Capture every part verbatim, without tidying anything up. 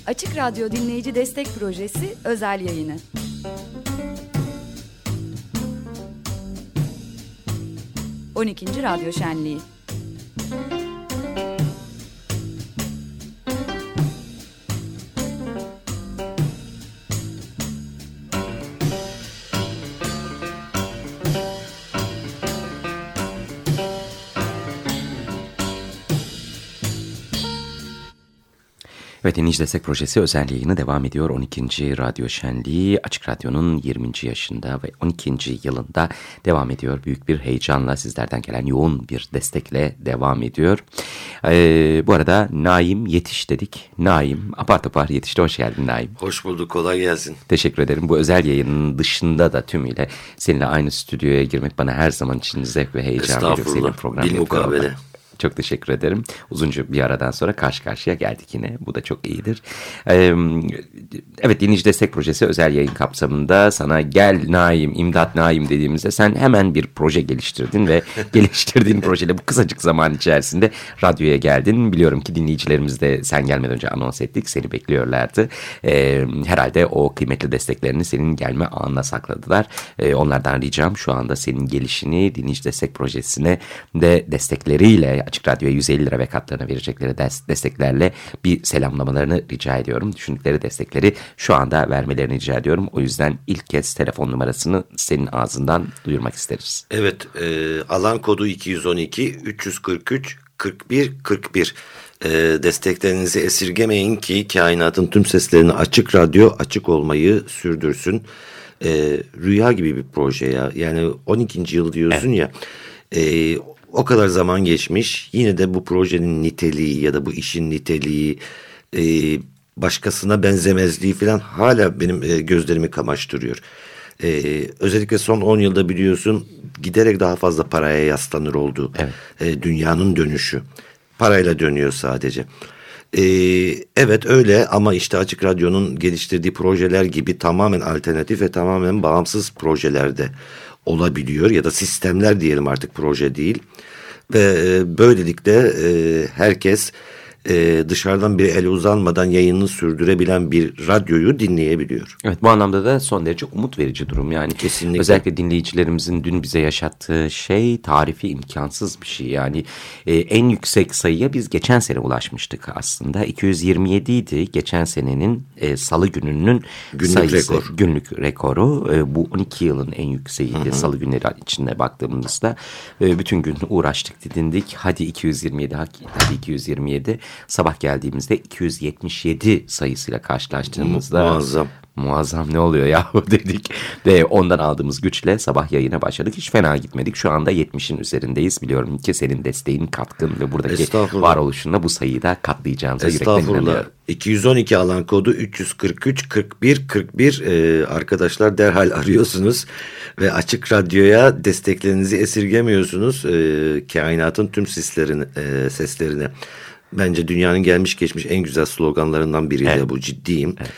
Açık Radyo Dinleyici Destek Projesi özel yayını. on ikinci Radyo Şenliği. Evet, Dinleyici Destek Projesi özel yayını devam ediyor. on ikinci Radyo Şenliği Açık Radyo'nun yirminci yaşında ve on ikinci yılında devam ediyor. Büyük bir heyecanla sizlerden gelen yoğun bir destekle devam ediyor. Ee, bu arada Naim yetiş dedik. Naim apar topar yetişti. Hoş geldin Naim. Hoş bulduk, kolay gelsin. Teşekkür ederim. Bu özel yayının dışında da tümüyle seninle aynı stüdyoya girmek bana her zaman için zevk ve heyecan veriyor. Estağfurullah, bil mukabele. Çok teşekkür ederim. Uzunca bir aradan sonra karşı karşıya geldik yine. Bu da çok iyidir. Ee, evet, Dinleyici Destek Projesi özel yayın kapsamında sana gel Naim, imdat Naim dediğimizde sen hemen bir proje geliştirdin ve geliştirdiğin projeyle bu kısacık zaman içerisinde radyoya geldin. Biliyorum ki dinleyicilerimiz de sen gelmeden önce anons ettik. Seni bekliyorlardı. Ee, herhalde o kıymetli desteklerini senin gelme anına sakladılar. Ee, onlardan ricam şu anda senin gelişini Dinleyici Destek Projesi'ne de destekleriyle Açık Radyo'ya yüz elli lira ve katlarına verecekleri desteklerle bir selamlamalarını rica ediyorum. Düşündükleri destekleri şu anda vermelerini rica ediyorum. O yüzden ilk kez telefon numarasını senin ağzından duyurmak isteriz. Evet, e, alan kodu iki yüz on iki üç yüz kırk üç kırk bir kırk bir. E, desteklerinizi esirgemeyin ki kainatın tüm seslerini Açık Radyo açık olmayı sürdürsün. E, rüya gibi bir proje ya. Yani on ikinci yıl diyorsun, evet. ya. E, O kadar zaman geçmiş, yine de bu projenin niteliği ya da bu işin niteliği, e, başkasına benzemezliği falan hala benim e, gözlerimi kamaştırıyor. E, özellikle son on yılda biliyorsun giderek daha fazla paraya yaslanır oldu. Evet. E, dünyanın dönüşü parayla dönüyor sadece. E, evet öyle, ama işte Açık Radyo'nun geliştirdiği projeler gibi tamamen alternatif ve tamamen bağımsız projelerde olabiliyor ya da sistemler diyelim, artık proje değil. Ve e, böylelikle e, herkes e, dışarıdan bir el uzanmadan yayınını sürdürebilen bir radyoyu dinleyebiliyor. Evet, bu anlamda da son derece umut verici durum. Yani kesinlikle. Özellikle dinleyicilerimizin dün bize yaşattığı şey tarifi imkansız bir şey. Yani e, en yüksek sayıya biz geçen sene ulaşmıştık aslında. iki yüz yirmi yedi idi geçen senenin e, salı gününün günlük sayısı. Rekor. Günlük rekoru. E, bu on iki yılın en yükseğiydi. Hı hı. Salı günleri içinde baktığımızda. E, bütün gün uğraştık, didindik. Hadi iki yüz yirmi yedi, hadi iki yüz yirmi yedi. Sabah geldiğimizde iki yüz yetmiş yedi sayısıyla karşılaştığımızda muazzam. Muazzam ne oluyor yahu dedik ve ondan aldığımız güçle sabah yayına başladık. Hiç fena gitmedik. Şu anda yetmişin üzerindeyiz. Biliyorum ki senin desteğin, katkın ve buradaki varoluşunla bu sayıyı da katlayacağınıza yürekten inanıyorum. iki yüz on iki alan kodu üç yüz kırk üç kırk bir kırk bir ee, arkadaşlar derhal arıyorsunuz ve Açık Radyo'ya desteklerinizi esirgemiyorsunuz. Ee, kainatın tüm seslerini, e, seslerini. Bence dünyanın gelmiş geçmiş en güzel sloganlarından biri, evet. de bu, ciddiyim. Evet.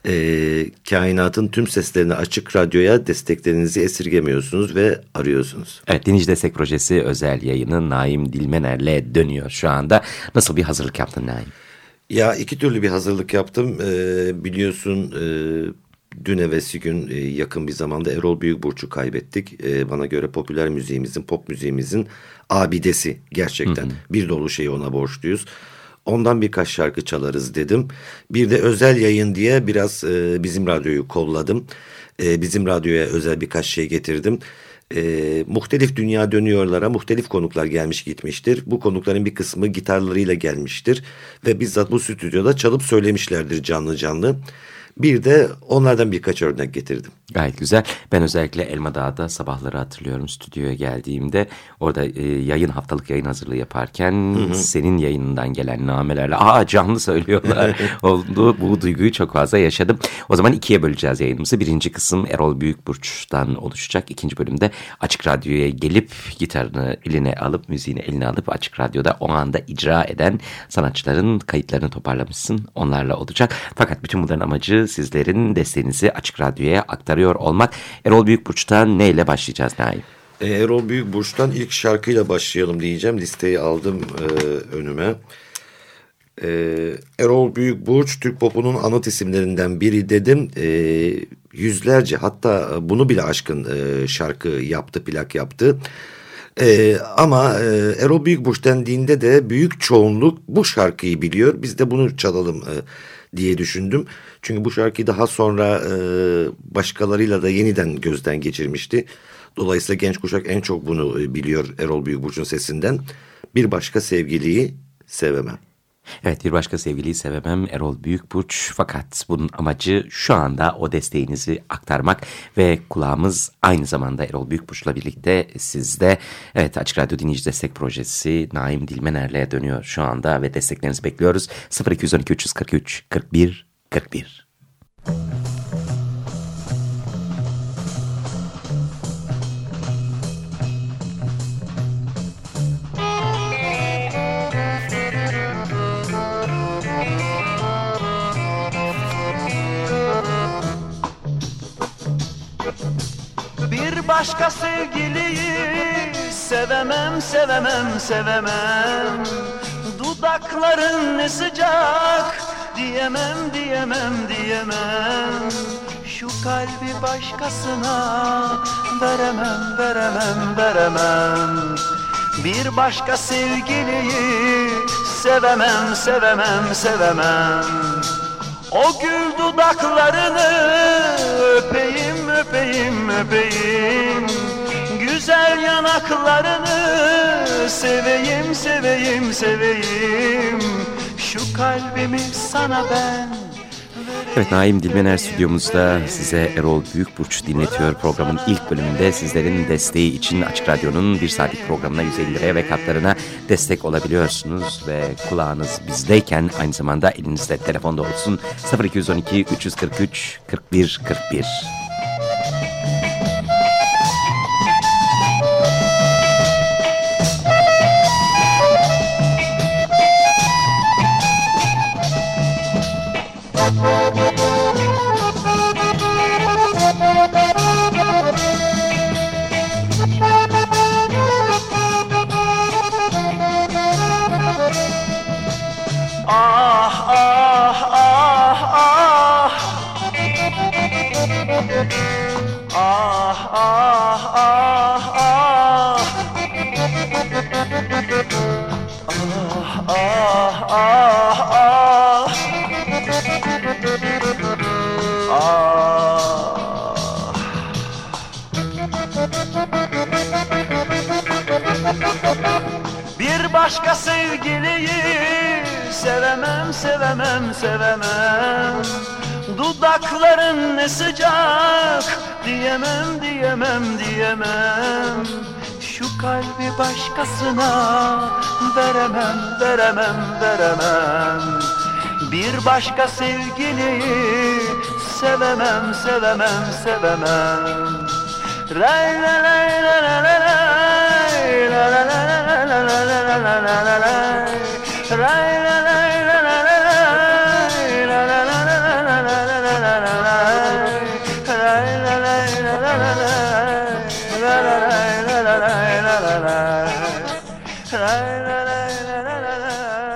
Ee, kainatın tüm seslerini Açık Radyo'ya desteklerinizi esirgemiyorsunuz ve arıyorsunuz. Evet, Dinleyici Destek Projesi özel yayını Naim Dilmener'le dönüyor şu anda. Nasıl bir hazırlık yaptın Naim? Ya iki türlü bir hazırlık yaptım. Ee, biliyorsun e, dün evvelsi gün e, yakın bir zamanda Erol Büyükburç'u kaybettik. E, bana göre popüler müziğimizin, pop müziğimizin abidesi gerçekten. Hı hı. Bir dolu şeyi ona borçluyuz. Ondan birkaç şarkı çalarız dedim. Bir de özel yayın diye biraz e, bizim radyoyu kolladım. E, bizim radyoya özel birkaç şey getirdim. E, muhtelif dünya dönüyorlara muhtelif konuklar gelmiş gitmiştir. Bu konukların bir kısmı gitarlarıyla gelmiştir. Ve bizzat bu stüdyoda çalıp söylemişlerdir canlı canlı. Bir de onlardan birkaç örnek getirdim. Gayet güzel. Ben özellikle Elmadağ'da sabahları hatırlıyorum stüdyoya geldiğimde. Orada e, yayın haftalık yayın hazırlığı yaparken hı hı. senin yayınından gelen namelerle aa canlı söylüyorlar oldu. Bu duyguyu çok fazla yaşadım. O zaman ikiye böleceğiz yayınımızı. Birinci kısım Erol Büyükburç'tan oluşacak. İkinci bölümde Açık Radyo'ya gelip gitarını eline alıp, müziğini eline alıp Açık Radyo'da o anda icra eden sanatçıların kayıtlarını toparlamışsın. Onlarla olacak. Fakat bütün bunların amacı sizlerin desteğinizi Açık Radyo'ya aktarıyor olmak. Erol Büyükburç'tan neyle başlayacağız Naim? Erol Büyükburç'tan ilk şarkıyla başlayalım diyeceğim. Listeyi aldım e, önüme. Ee, Erol Büyükburç Türk popunun anıt isimlerinden biri dedim. Ee, yüzlerce, hatta bunu bile aşkın e, şarkı yaptı, plak yaptı. Ee, ama e, Erol Büyükburç dendiğinde de büyük çoğunluk bu şarkıyı biliyor. Biz de bunu çalalım e, diye düşündüm. Çünkü bu şarkıyı daha sonra e, başkalarıyla da yeniden gözden geçirmişti. Dolayısıyla genç kuşak en çok bunu biliyor Erol Büyükburç'un sesinden. Bir başka sevgiliyi sevemem. Evet, bir başka sevgiliyi sevemem Erol Büyükburç, fakat bunun amacı şu anda o desteğinizi aktarmak ve kulağımız aynı zamanda Erol Büyükburç'la birlikte sizde. Evet, Açık Radyo Dinleyici Destek Projesi Naim Dilmener'le dönüyor şu anda ve desteklerinizi bekliyoruz. sıfır iki on iki üç yüz kırk üç kırk bir kırk bir. Başka sevgiliyi sevemem, sevemem, sevemem. Dudakların ne sıcak, diyemem, diyemem, diyemem. Şu kalbi başkasına veremem, veremem, veremem. Bir başka sevgiliyi sevemem, sevemem, sevemem. O gül dudaklarını öpeyim, öpeyim, öpeyim. Güzel yanaklarını seveyim, seveyim, seveyim. Şu kalbimi sana ben. Evet, Naim Dilmener stüdyomuzda size Erol Büyükburç dinletiyor. Programın ilk bölümünde sizlerin desteği için Açık Radyo'nun bir saatlik programına yüz elli liraya ve katlarına destek olabiliyorsunuz. Ve kulağınız bizdeyken aynı zamanda elinizde telefonda olsun. sıfır iki on iki üç yüz kırk üç kırk bir kırk bir. Ah, ah, ah, ah. Ah, ah, ah, ah. Ah, ah, ah, ah. Ah. Bir başka sevgiliyi sevemem, sevemem, sevemem. Dudakların ne sıcak, diyemem, diyemem, diyemem. Şu kalbi başkasına veremem, veremem, veremem. Bir başka sevgiliyi sevemem, sevemem, sevemem. Ray la la la la la la la la la la la la la la la. Ray la la la la la la la la la la la la la. Ray la la la la la la la la la la la. Ray la la la la la la.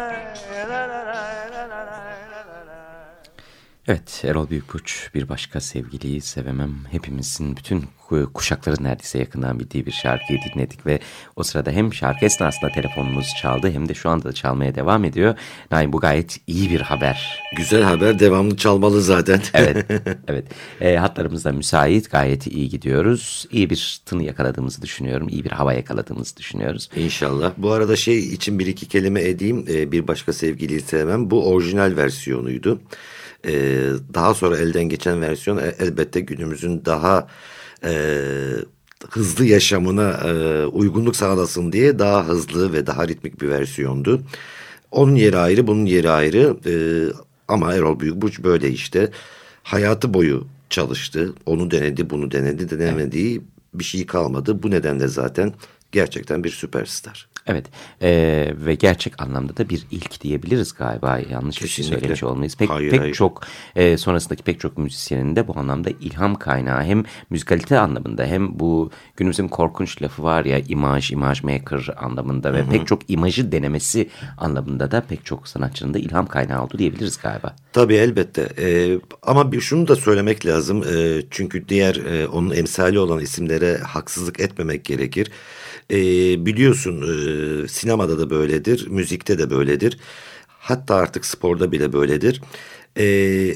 Evet, Erol Büyükburç, bir başka sevgiliyi sevemem. Hepimizin, bütün kuşakların neredeyse yakından bildiği bir şarkıyı dinledik ve o sırada hem şarkı esnasında telefonumuz çaldı hem de şu anda da çalmaya devam ediyor. Naim, bu gayet iyi bir haber. Güzel haber, devamlı çalmalı zaten. Evet, evet. E, hatlarımız da müsait, gayet iyi gidiyoruz. İyi bir tını yakaladığımızı düşünüyorum, iyi bir hava yakaladığımızı düşünüyoruz. İnşallah. Bu arada şey için bir iki kelime edeyim. Ee, bir başka sevgiliyi sevmem. Bu orijinal versiyonuydu. Ee, daha sonra elden geçen versiyon elbette günümüzün daha e, hızlı yaşamına e, uygunluk sağlasın diye daha hızlı ve daha ritmik bir versiyondu. Onun yeri ayrı, bunun yeri ayrı. E, ama Erol Büyükburç böyle işte. Hayatı boyu çalıştı. Onu denedi, bunu denedi, denemediği bir şey kalmadı. Bu nedenle zaten gerçekten bir süperstar. Evet ee, ve gerçek anlamda da bir ilk diyebiliriz galiba, yanlış bir şey söylemiş olmayız. Pek, hayır, pek hayır. çok e, sonrasındaki pek çok müzisyenin de bu anlamda ilham kaynağı, hem müzikalite anlamında hem bu günümüzün korkunç lafı var ya, imaj, imaj maker anlamında ve hı hı. pek çok imajı denemesi anlamında da pek çok sanatçının da ilham kaynağı oldu diyebiliriz galiba. Tabii elbette ee, ama bir şunu da söylemek lazım ee, çünkü diğer e, onun emsali olan isimlere haksızlık etmemek gerekir. E, biliyorsun e, sinemada da böyledir, müzikte de böyledir, hatta artık sporda bile böyledir. E,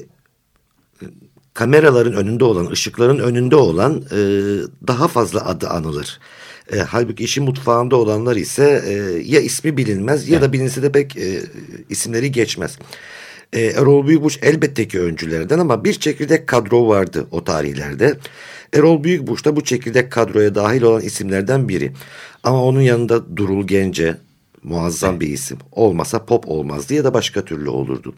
kameraların önünde olan, ışıkların önünde olan e, daha fazla adı anılır. E, halbuki işin mutfağında olanlar ise e, ya ismi bilinmez ya evet. da bilinse de pek e, isimleri geçmez. E, Erol Büyükburç elbette ki öncülerden ama bir çekirdek kadro vardı o tarihlerde. Erol Büyükburç da bu çekirdek kadroya dahil olan isimlerden biri. Ama onun yanında Durul Gence, muazzam evet. bir isim. Olmasa pop olmazdı ya da başka türlü olurdu.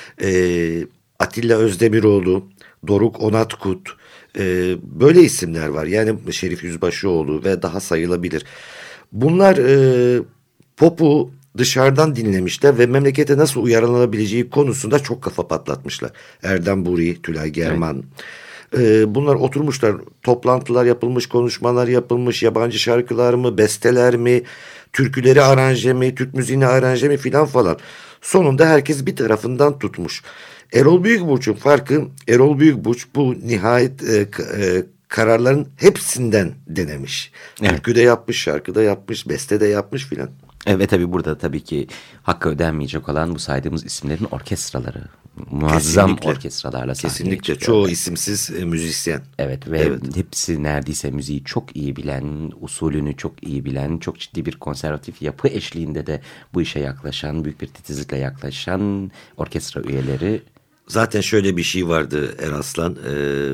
Ee, Atilla Özdemiroğlu, Doruk Onatkut, e, böyle isimler var. Yani Şerif Yüzbaşıoğlu ve daha sayılabilir. Bunlar e, popu dışarıdan dinlemişler ve memlekete nasıl uyarlanabileceği konusunda çok kafa patlatmışlar. Erdem Buri, Tülay German... Evet. Bunlar oturmuşlar, toplantılar yapılmış, konuşmalar yapılmış, yabancı şarkılar mı, besteler mi, türküleri aranje mi, Türk müziğini aranje mi filan falan. Sonunda herkes bir tarafından tutmuş. Erol Büyükburç'un farkı, Erol Büyükburç bu nihayet e, e, kararların hepsinden denemiş. Evet. Türkü de yapmış, şarkı da yapmış, beste de yapmış filan. Evet, tabii burada tabii ki hakkı ödenmeyecek olan bu saydığımız isimlerin orkestraları. Muazzam kesinlikle. Orkestralarla sahneye kesinlikle çıkıyor. Çoğu isimsiz e, müzisyen. Evet ve evet. hepsi neredeyse müziği çok iyi bilen, usulünü çok iyi bilen, çok ciddi bir konservatif yapı eşliğinde de bu işe yaklaşan, büyük bir titizlikle yaklaşan orkestra üyeleri. Zaten şöyle bir şey vardı Eraslan. E,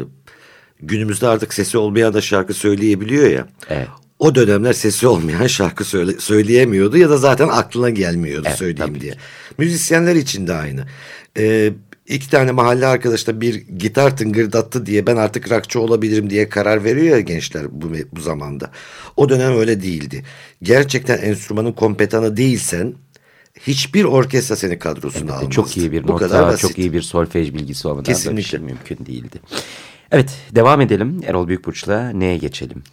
günümüzde artık sesi olmayan da şarkı söyleyebiliyor ya. Evet. O dönemler sesi olmayan şarkı söyle, söyleyemiyordu ya da zaten aklına gelmiyordu evet, söyleyeyim diye. Müzisyenler için de aynı. Ee, iki tane mahalle arkadaş da bir gitar tıngırdattı diye ben artık rockçı olabilirim diye karar veriyor ya gençler bu, bu zamanda. O dönem öyle değildi. Gerçekten enstrümanın kompetanı değilsen hiçbir orkestra seni kadrosuna evet, almazdı. Çok iyi bir nota, çok iyi bir solfej bilgisi olmadan da bir şey mümkün değildi. Evet, devam edelim. Erol Büyükburç'la neye geçelim?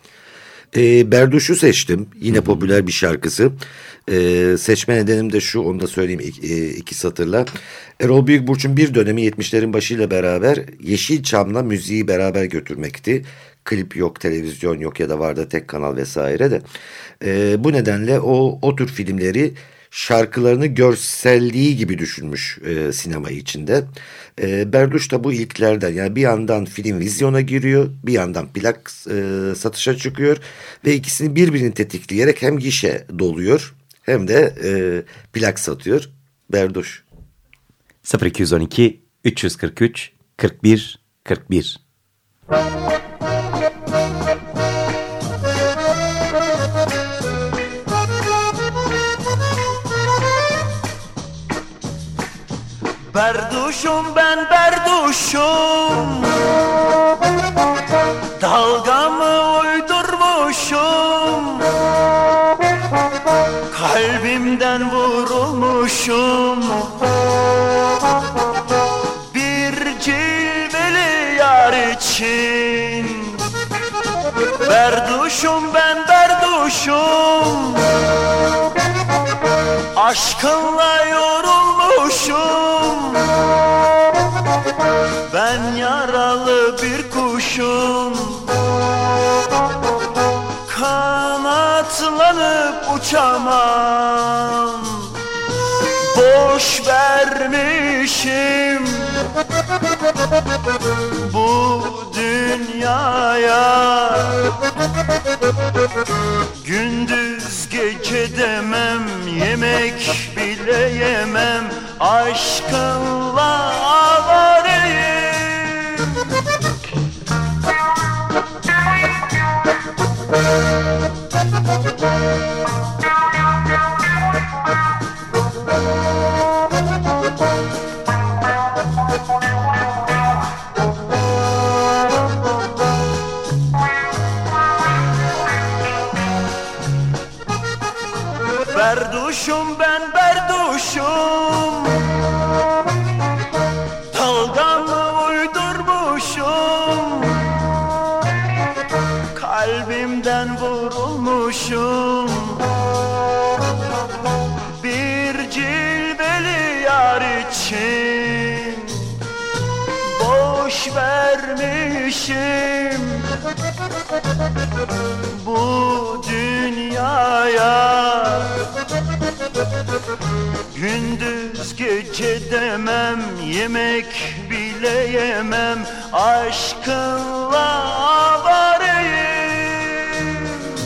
E, Berduş'u seçtim. Yine Hı-hı. popüler bir şarkısı. E, seçme nedenim de şu, onu da söyleyeyim iki, e, iki satırla. Erol Büyükburç'un bir dönemi yetmişlerin başıyla beraber Yeşilçam'la müziği beraber götürmekti. Klip yok, televizyon yok ya da vardı tek kanal vesaire de. E, bu nedenle o, o tür filmleri şarkılarını görselliği gibi düşünmüş e, sinema içinde. E, Berduş da bu ilklerden, yani bir yandan film vizyona giriyor, bir yandan plak e, satışa çıkıyor ve ikisini birbirini tetikleyerek hem gişe doluyor hem de e, plak satıyor. Berduş. sıfır iki on iki üç yüz kırk üç kırk bir kırk bir Berduşum ben berduşum, dalgamı uydurmuşum, kalbimden vurulmuşum, bir cilveli yar için. Berduşum ben berduşum, aşkınla yorulmuşum, ben yaralı bir kuşum, kanatlanıp uçamam, boş vermişim bu dünyaya. Gündüz gece demem, yemek bile yemem, aşkınla avareyim. için boş vermişim bu dünyaya. Gündüz gece demem, yemek bile yemem, aşkınla varayım.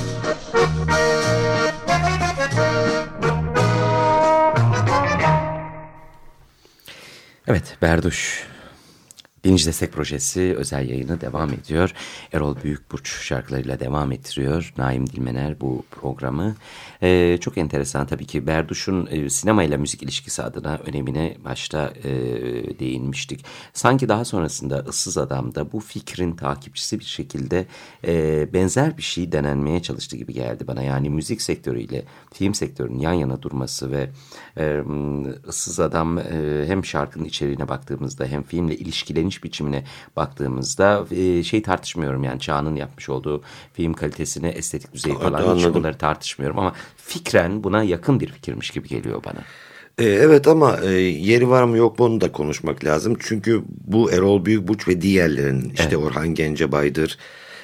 Evet, Berduş. Dinleyici Destek Projesi özel yayını devam ediyor. Erol Büyükburç şarkılarıyla devam ettiriyor Naim Dilmener bu programı. Ee, çok enteresan tabii ki Berduş'un e, sinemayla müzik ilişkisi adına önemine başta e, değinmiştik. Sanki daha sonrasında Issız Adam'da bu fikrin takipçisi bir şekilde e, benzer bir şey denenmeye çalıştı gibi geldi bana. Yani müzik sektörüyle film sektörünün yan yana durması ve e, Issız Adam e, hem şarkının içeriğine baktığımızda hem filmle ilişkileniş biçimine baktığımızda e, şey tartışmıyorum, yani Çağ'ın yapmış olduğu film kalitesini, estetik düzeyi falan hiç Anladım. onları tartışmıyorum ama fikren buna yakın bir fikirmiş gibi geliyor bana. E, evet ama e, yeri var mı yok mu onu da konuşmak lazım. Çünkü bu Erol Büyükburç ve diğerlerinin işte Evet. Orhan Gencebay'dır,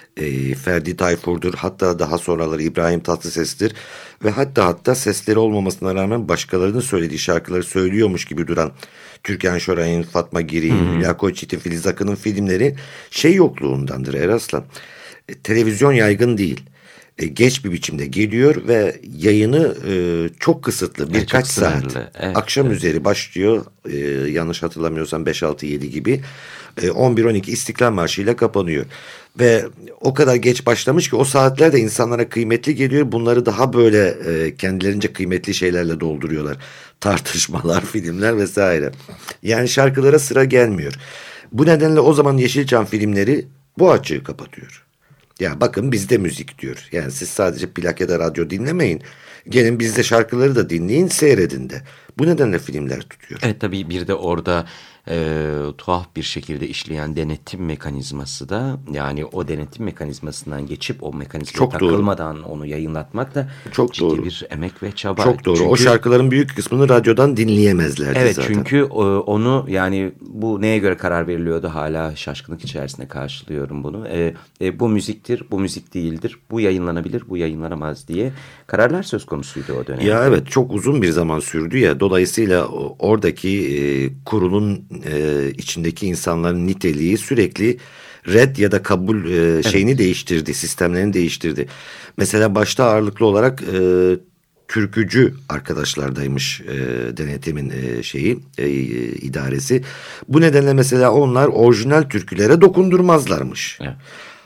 e, Ferdi Tayfur'dur, hatta daha sonraları İbrahim Tatlıses'tir ve hatta hatta sesleri olmamasına rağmen başkalarının söylediği şarkıları söylüyormuş gibi duran Türkan Şoray'ın, Fatma Giri'nin, Hülya Koçyiğit'in, Filiz Akın'ın filmleri şey yokluğundandır Eraslan. E, televizyon yaygın değil. E, geç bir biçimde geliyor ve yayını e, çok kısıtlı, birkaç çok saat. sınırlı. Evet, Akşam evet. üzeri başlıyor, e, yanlış hatırlamıyorsam beş altı yedi gibi. E, on bir on iki İstiklal Marşı ile kapanıyor. Ve o kadar geç başlamış ki o saatler de insanlara kıymetli geliyor. Bunları daha böyle e, kendilerince kıymetli şeylerle dolduruyorlar. Tartışmalar, filmler vesaire. Yani şarkılara sıra gelmiyor. Bu nedenle o zaman Yeşilçam filmleri bu açığı kapatıyor. Ya bakın bizde müzik diyor. Yani siz sadece plak ya da radyo dinlemeyin. Gelin bizde şarkıları da dinleyin, seyredin de. Bu nedenle filmler tutuyor. Evet, tabii bir de orada e, tuhaf bir şekilde işleyen denetim mekanizması da, yani o denetim mekanizmasından geçip o mekanizmaya Çok doğru. takılmadan onu yayınlatmak da Çok ciddi doğru. bir emek ve çaba. Çok doğru. Çünkü, o şarkıların büyük kısmını radyodan dinleyemezlerdi evet, zaten. çünkü e, onu, yani bu neye göre karar veriliyordu, hala şaşkınlık içerisinde karşılıyorum bunu. E, e, bu müziktir, bu müzik değildir, bu yayınlanabilir, bu yayınlanamaz diye kararlar söz konusuydu o dönemde. Ya evet, çok uzun bir zaman sürdü ya. Dolayısıyla oradaki e, kurulun e, içindeki insanların niteliği sürekli red ya da kabul e, şeyini değiştirdi, sistemlerini değiştirdi. Mesela başta ağırlıklı olarak e, türkücü arkadaşlardaymış e, denetimin e, şeyi e, idaresi. Bu nedenle mesela onlar orijinal türkülere dokundurmazlarmış. Evet.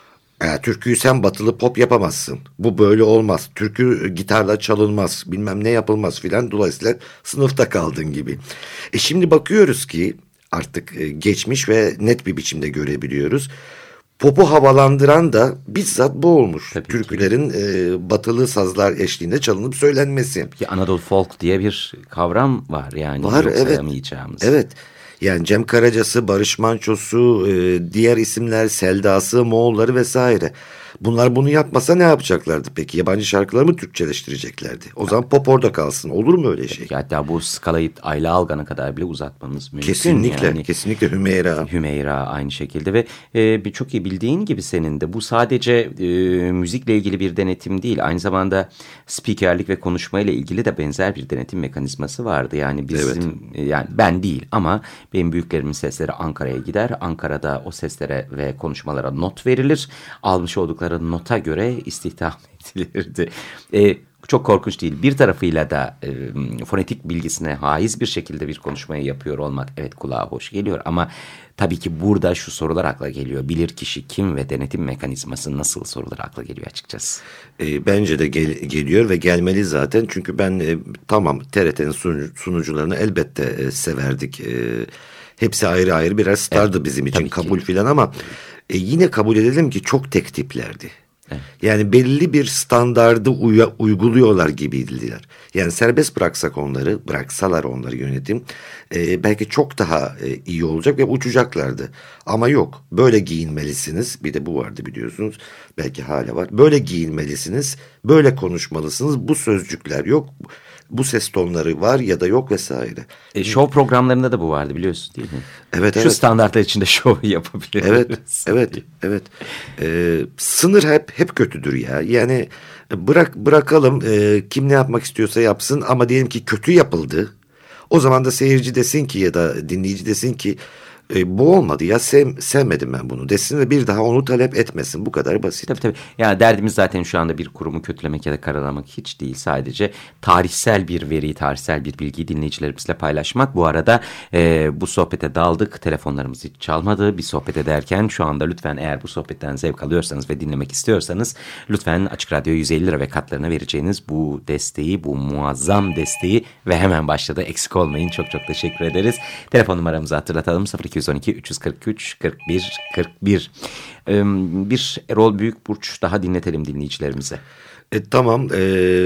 E, türküyü sen batılı pop yapamazsın. Bu böyle olmaz. Türkü gitarla çalınmaz. Bilmem ne yapılmaz filan. Dolayısıyla sınıfta kaldın gibi. E şimdi bakıyoruz ki artık e, geçmiş ve net bir biçimde görebiliyoruz. Popu havalandıran da bizzat bu olmuş. Tabii ki. Türkülerin e, batılı sazlar eşliğinde çalınıp söylenmesi. Ki Anadolu folk diye bir kavram var, yani Var, yok evet. sayamayacağımız. Evet. Yani Cem Karaca'sı, Barış Manço'su, e, diğer isimler, Selda'sı, Moğolları vesaire. Bunlar bunu yapmasa ne yapacaklardı peki? Yabancı şarkıları mı Türkçeleştireceklerdi? O zaman pop orada kalsın. Olur mu öyle şey? Hatta bu skalayı Ayla Algan'a kadar bile uzatmamız mümkün. Kesinlikle, Yani. kesinlikle Hümeyra. Hümeyra aynı şekilde ve e, bir çok iyi bildiğin gibi senin de bu sadece e, müzikle ilgili bir denetim değil, aynı zamanda spikerlik ve konuşmayla ilgili de benzer bir denetim mekanizması vardı. Yani bizim evet. yani ben değil ama benim büyüklerimin sesleri Ankara'ya gider. Ankara'da o seslere ve konuşmalara not verilir. Almış oldukları nota göre istihdam edilirdi. E, Çok korkunç değil. Bir tarafıyla da e, fonetik bilgisine haiz bir şekilde bir konuşmayı yapıyor olmak evet kulağa hoş geliyor ama tabii ki burada şu sorular akla geliyor. Bilirkişi kim ve denetim mekanizması nasıl sorular akla geliyor açıkçası. E, bence de gel, geliyor ve gelmeli zaten. Çünkü ben e, tamam T R T'nin sunucu, sunucularını elbette e, severdik. E, hepsi ayrı ayrı birer stardı evet, bizim için kabul filan ama e, yine kabul edelim ki çok tek tiplerdi. Evet. Yani belli bir standardı uya, uyguluyorlar gibiydiler. Yani serbest bıraksak onları, bıraksalar onları yönetim e, belki çok daha e, iyi olacak ve uçacaklardı. Ama yok, böyle giyinmelisiniz. Bir de bu vardı biliyorsunuz. Belki hala var. Böyle giyinmelisiniz, böyle konuşmalısınız. Bu sözcükler yok. bu ses tonları var ya da yok vesaire. E, show programlarında da bu vardı biliyorsun değil mi? Evet, Şu evet. standartlar içinde show yapabiliriz. Evet, evet, evet. Ee, sınır hep hep kötüdür ya. Yani bırak bırakalım e, kim ne yapmak istiyorsa yapsın ama diyelim ki kötü yapıldı. O zaman da seyirci desin ki ya da dinleyici desin ki e, bu olmadı ya sev, sevmedim ben bunu desin ve bir daha onu talep etmesin. Bu kadar basit. Tabii tabii. Ya derdimiz zaten şu anda bir kurumu kötülemek ya da karalamak hiç değil. Sadece tarihsel bir veriyi, tarihsel bir bilgiyi dinleyicilerimizle paylaşmak. Bu arada e, bu sohbete daldık. Telefonlarımız hiç çalmadı. Bir sohbet ederken şu anda lütfen eğer bu sohbetten zevk alıyorsanız ve dinlemek istiyorsanız lütfen Açık Radyo yüz elli lira ve katlarına vereceğiniz bu desteği, bu muazzam desteği ve hemen başladı. Eksik olmayın. Çok çok teşekkür ederiz. Telefon numaramızı hatırlatalım. sıfır iki on iki üç yüz kırk üç kırk bir kırk bir. Ee, bir Erol Büyükburç daha dinletelim dinleyicilerimize. E, tamam. E, e,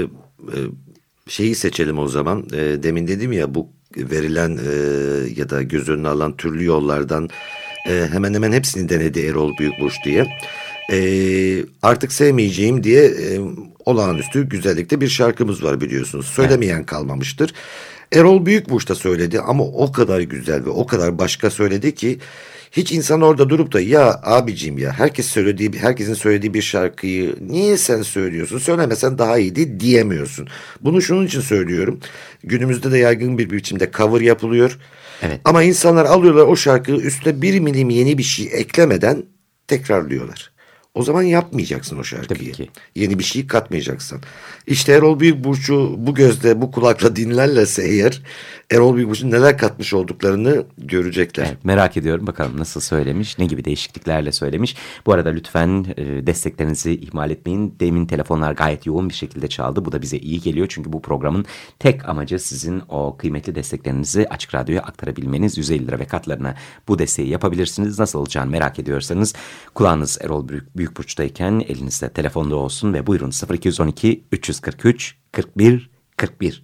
şeyi seçelim o zaman. E, demin dedim ya bu verilen e, ya da göz önüne alan türlü yollardan e, hemen hemen hepsini denedi Erol Büyükburç diye. E, artık sevmeyeceğim diye e, olağanüstü güzellikte bir şarkımız var biliyorsunuz. Söylemeyen evet. kalmamıştır. Erol Büyükburç da söyledi ama o kadar güzel ve o kadar başka söyledi ki hiç insan orada durup da ya abicim ya herkes söylediği herkesin söylediği bir şarkıyı niye sen söylüyorsun söylemesen daha iyiydi diyemiyorsun. Bunu şunun için söylüyorum. Günümüzde de yaygın bir biçimde cover yapılıyor. Evet. Ama insanlar alıyorlar o şarkıyı üstüne bir milim yeni bir şey eklemeden tekrarlıyorlar. O zaman yapmayacaksın o şarkıyı. Yeni bir şey katmayacaksın. İşte Erol Büyükburç'u bu gözle, bu kulakla dinlerlerse eğer Erol Büyükburç'un neler katmış olduklarını görecekler. Evet, merak ediyorum bakalım nasıl söylemiş, ne gibi değişikliklerle söylemiş. Bu arada lütfen e, desteklerinizi ihmal etmeyin. Demin telefonlar gayet yoğun bir şekilde çaldı. Bu da bize iyi geliyor çünkü bu programın tek amacı sizin o kıymetli desteklerinizi Açık Radyo'ya aktarabilmeniz. yüz elli lira ve katlarına bu desteği yapabilirsiniz. Nasıl olacağını merak ediyorsanız kulağınız Erol Büyük Büyükburç'tayken elinizde telefonda olsun ve buyurun sıfır iki on iki üç yüz kırk üç kırk bir kırk bir.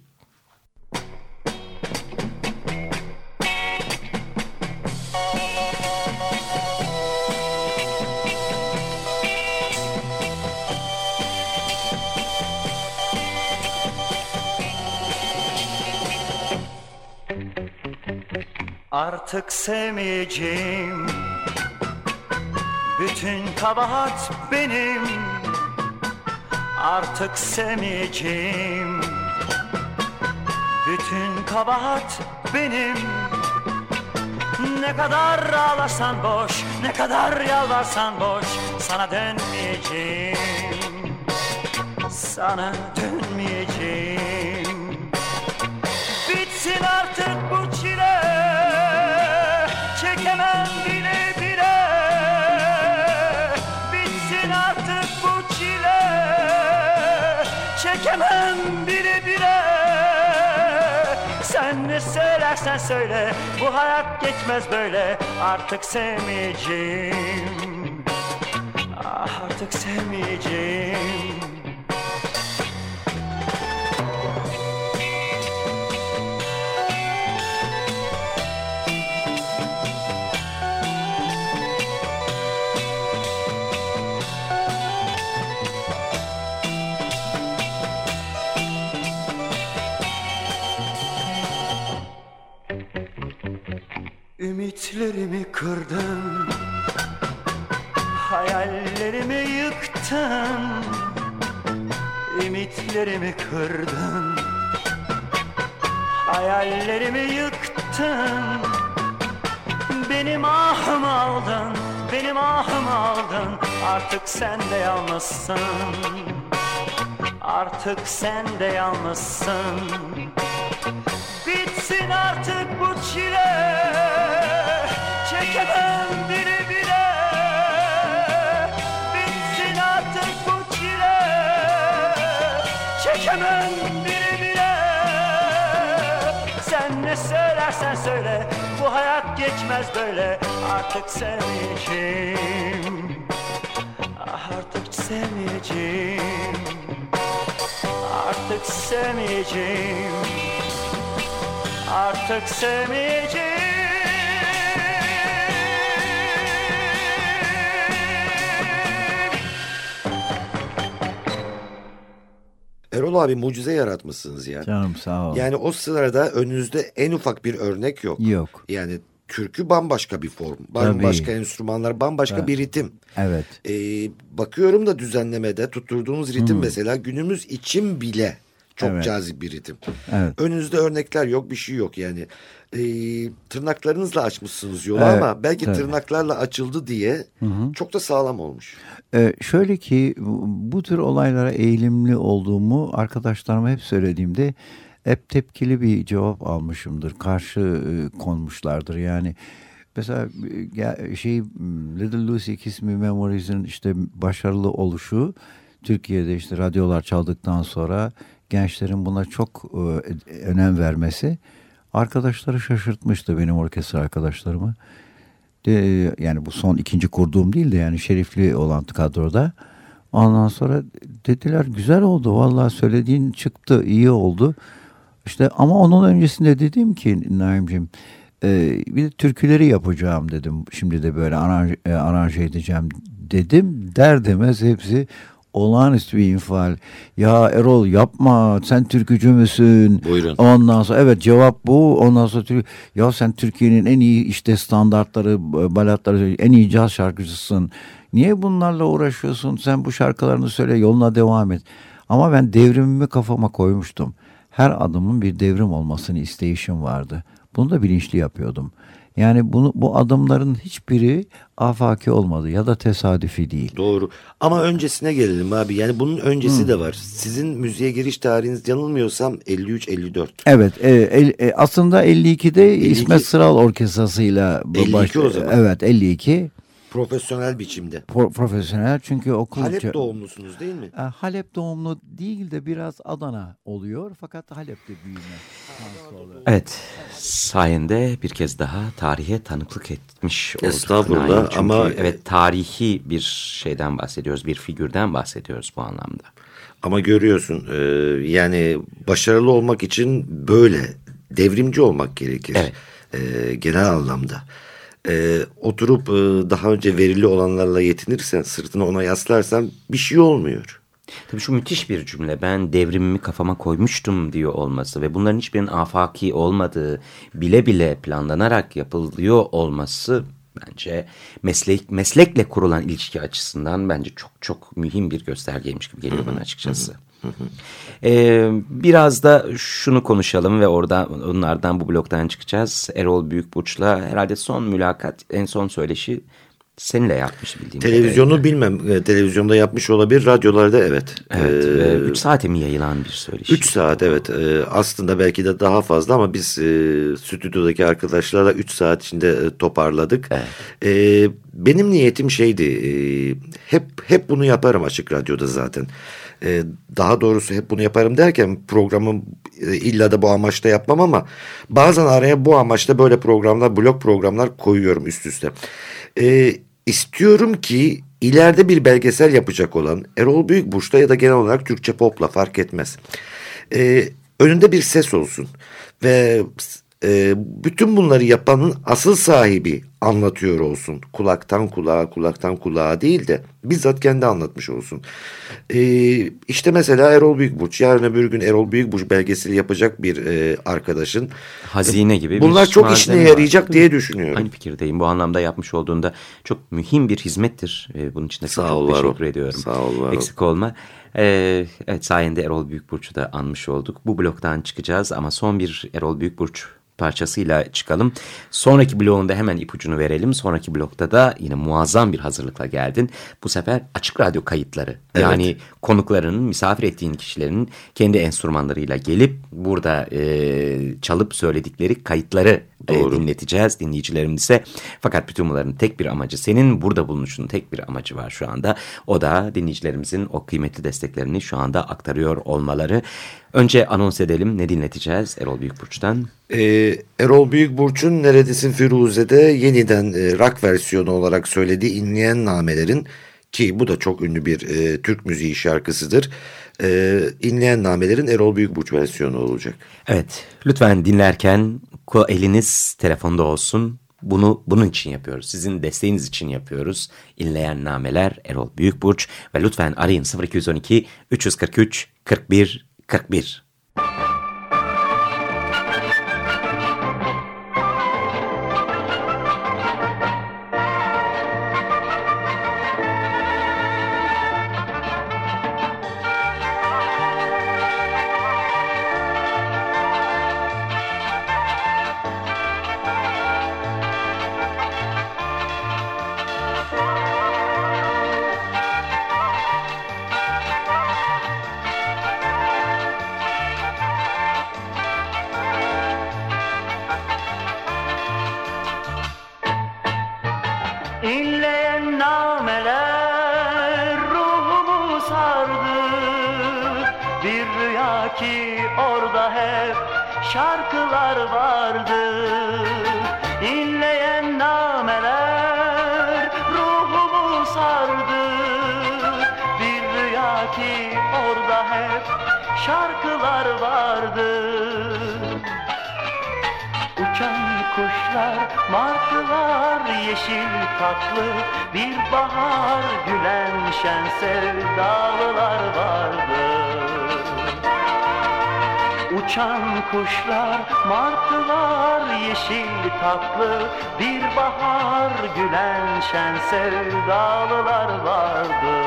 Artık sevmeyeceğim, bütün kabahat benim. Artık sevmeyeceğim, bütün kabahat benim. Ne kadar ağlarsan boş, ne kadar yalvarsan boş, sana dönmeyeceğim, sana dönmeyeceğim. Bitsin artık bu çile, çekemem bile bile. Bitsin artık bu çile, çekemem bile bile. Sen ne söylersen söyle, bu hayat geçmez böyle. Artık sevmeyeceğim, ah artık sevmeyeceğim. Ümitlerimi kırdın, hayallerimi yıktın. Ümitlerimi kırdın, hayallerimi yıktın. Benim ahımı aldın, benim ahımı aldın. Artık sen de yalnızsın, artık sen de yalnızsın. Bitsin artık bu çile, çekemem bile bile. Bitsin artık bu çile, çekemem bile bile. Sen ne söylersen söyle, bu hayat geçmez böyle. Artık sevmeyeceğim, ah artık sevmeyeceğim. Artık sevmeyeceğim, artık sevmeyeceğim. Erol abi mucize yaratmışsınız ya. Canım sağ ol. Yani o sırada önünüzde en ufak bir örnek yok. Yok. Yani türkü bambaşka bir form. Bambaşka Tabii. enstrümanlar, bambaşka Evet. bir ritim. Evet. Ee, bakıyorum da düzenlemede tutturduğunuz ritim mesela günümüz için bile çok Evet. cazip bir ritim. Evet. Önünüzde örnekler yok, bir şey yok yani. Ee, tırnaklarınızla açmışsınız yolu Evet, ama belki tabii. tırnaklarla açıldı diye çok da sağlam olmuş. Ee, şöyle ki bu bu tür olaylara eğilimli olduğumu arkadaşlarıma hep söylediğimde hep tepkili bir cevap almışımdır. Karşı e, konmuşlardır yani. Mesela e, ya- şey Little Lucy Kiss Me Memories'in işte başarılı oluşu Türkiye'de işte radyolar çaldıktan sonra gençlerin buna çok e, önem vermesi arkadaşları şaşırtmıştı, benim orkestra arkadaşlarımı. De, yani bu son ikinci kurduğum değil de yani Şerifli olan kadroda. Ondan sonra dediler güzel oldu vallahi, söylediğin çıktı, iyi oldu. İşte ama onun öncesinde dedim ki Naim'ciğim e, bir de türküleri yapacağım dedim. Şimdi de böyle aranje, e, aranje edeceğim dedim. Der demez hepsi olağanüstü bir infial. Ya Erol yapma, sen türkücü müsün? Buyurun. Ondan sonra evet, cevap bu. Ondan sonra Tür- ya sen Türkiye'nin en iyi işte standartları, balatları, en iyi caz şarkıcısın. Niye bunlarla uğraşıyorsun? Sen bu şarkılarını söyle, yoluna devam et. Ama ben devrimimi kafama koymuştum. Her adımın bir devrim olmasını isteyişim vardı. Bunu da bilinçli yapıyordum. Yani bunu, bu adımların hiçbiri afaki olmadı ya da tesadüfi değil. Doğru. Ama öncesine gelelim abi. Yani bunun öncesi de var. Sizin müziğe giriş tarihiniz yanılmıyorsam elli üç elli dört. Evet, e, el- e, aslında elli ikide elli iki İsmet Sıral Orkestrası'yla bu elli iki baş- o zaman. Evet, elli iki Profesyonel biçimde. Pro- profesyonel, çünkü okul Halep doğumlusunuz değil mi? E, Halep doğumlu değil de biraz Adana oluyor, fakat Halep'te büyüme şansı oluyor. Evet, sayende bir kez daha tarihe tanıklık etmiş olduk. Estağfurullah, Naim. Çünkü ama- evet, tarihi bir şeyden bahsediyoruz, bir figürden bahsediyoruz bu anlamda. Ama görüyorsun e, yani başarılı olmak için böyle devrimci olmak gerekir. Evet. E, genel anlamda. E, oturup e, daha önce verili olanlarla yetinirsen, sırtını ona yaslarsan bir şey olmuyor. Tabii şu müthiş bir cümle, ben devrimimi kafama koymuştum diyor olması ve bunların hiçbirinin afaki olmadığı, bile bile planlanarak yapılıyor olması bence meslek meslekle kurulan ilişki açısından bence çok çok mühim bir göstergeymiş gibi geliyor bana açıkçası. Ee, biraz da şunu konuşalım ve oradan onlardan bu bloktan çıkacağız. Erol Büyükburç'la herhalde son mülakat, en son söyleşi seninle yapmış bildiğim Televizyonu kadarıyla. bilmem. E, televizyonda yapmış olabilir. Radyolarda evet. Evet, E, ve üç saate mi yayılan bir söyleşi? Üç saat evet. E, aslında belki de daha fazla ama biz e, stüdyodaki arkadaşlarla üç saat içinde e, toparladık. Evet. E, benim niyetim şeydi. E, hep hep bunu yaparım Açık Radyo'da zaten. E, daha doğrusu hep bunu yaparım derken programı e, illa da bu amaçla yapmam ama bazen araya bu amaçla böyle programlar, blok programlar koyuyorum üst üste. E, istiyorum ki ileride bir belgesel yapacak olan Erol Büyükburç'ta ya da genel olarak Türkçe popla fark etmez. E, önünde bir ses olsun ve e, bütün bunları yapanın asıl sahibi anlatıyor olsun. Kulaktan kulağa, kulaktan kulağa değil de bizzat kendi anlatmış olsun. E, işte mesela Erol Büyükburç, yarın öbür gün Erol Büyükburç belgeseli yapacak bir e, arkadaşın Hazine gibi bunlar bir çok malzeme işine var. yarayacak diye düşünüyorum. Aynı fikirdeyim. Bu anlamda yapmış olduğunda çok mühim bir hizmettir. Ee, bunun için de çok, Sağ çok ol, var ol. teşekkür ediyorum. Sağ ol, var ol. Eksik olma. Ee, evet, sayende Erol Büyükburç'u da anmış olduk. Bu bloktan çıkacağız ama son bir Erol Büyükburç parçasıyla çıkalım. Sonraki bloğunda hemen ipucunu verelim. Sonraki blokta da yine muazzam bir hazırlıkla geldin. Bu sefer Açık Radyo kayıtları. Evet. Yani konuklarının, misafir ettiğin kişilerin kendi enstrümanlarıyla gelip burada e, çalıp söyledikleri kayıtları e, Doğru. dinleteceğiz dinleyicilerimize. Fakat bütün bunların tek bir amacı, senin burada bulunuşunun tek bir amacı var şu anda. O da dinleyicilerimizin o kıymetli desteklerini şu anda aktarıyor olmaları. Önce anons edelim, ne dinleteceğiz Erol Büyükburç'tan? Ee, Erol Büyükburç'un Neredesin Firuze'de yeniden e, rock versiyonu olarak söylediği İnleyen Namelerin, ki bu da çok ünlü bir e, Türk müziği şarkısıdır. E, İnleyen Namelerin Erol Büyükburç versiyonu olacak. Evet, lütfen dinlerken eliniz telefonda olsun. Bunu bunun için yapıyoruz. Sizin desteğiniz için yapıyoruz. İnleyen Nameler, Erol Büyükburç ve lütfen arayın sıfır iki on iki üç yüz kırk üç kırk bir kırk bir. İnleyen nameler ruhumu sardı. Bir rüya ki orada hep şarkılar vardı. İnleyen nameler ruhumu sardı. Bir rüya ki orada hep şarkılar vardı. Uçan kuşlar, martılar, yeşil tatlı bir bahar, gülen şen sevdalılar vardı. Uçan kuşlar, martılar, yeşil tatlı bir bahar, gülen şen sevdalılar vardı.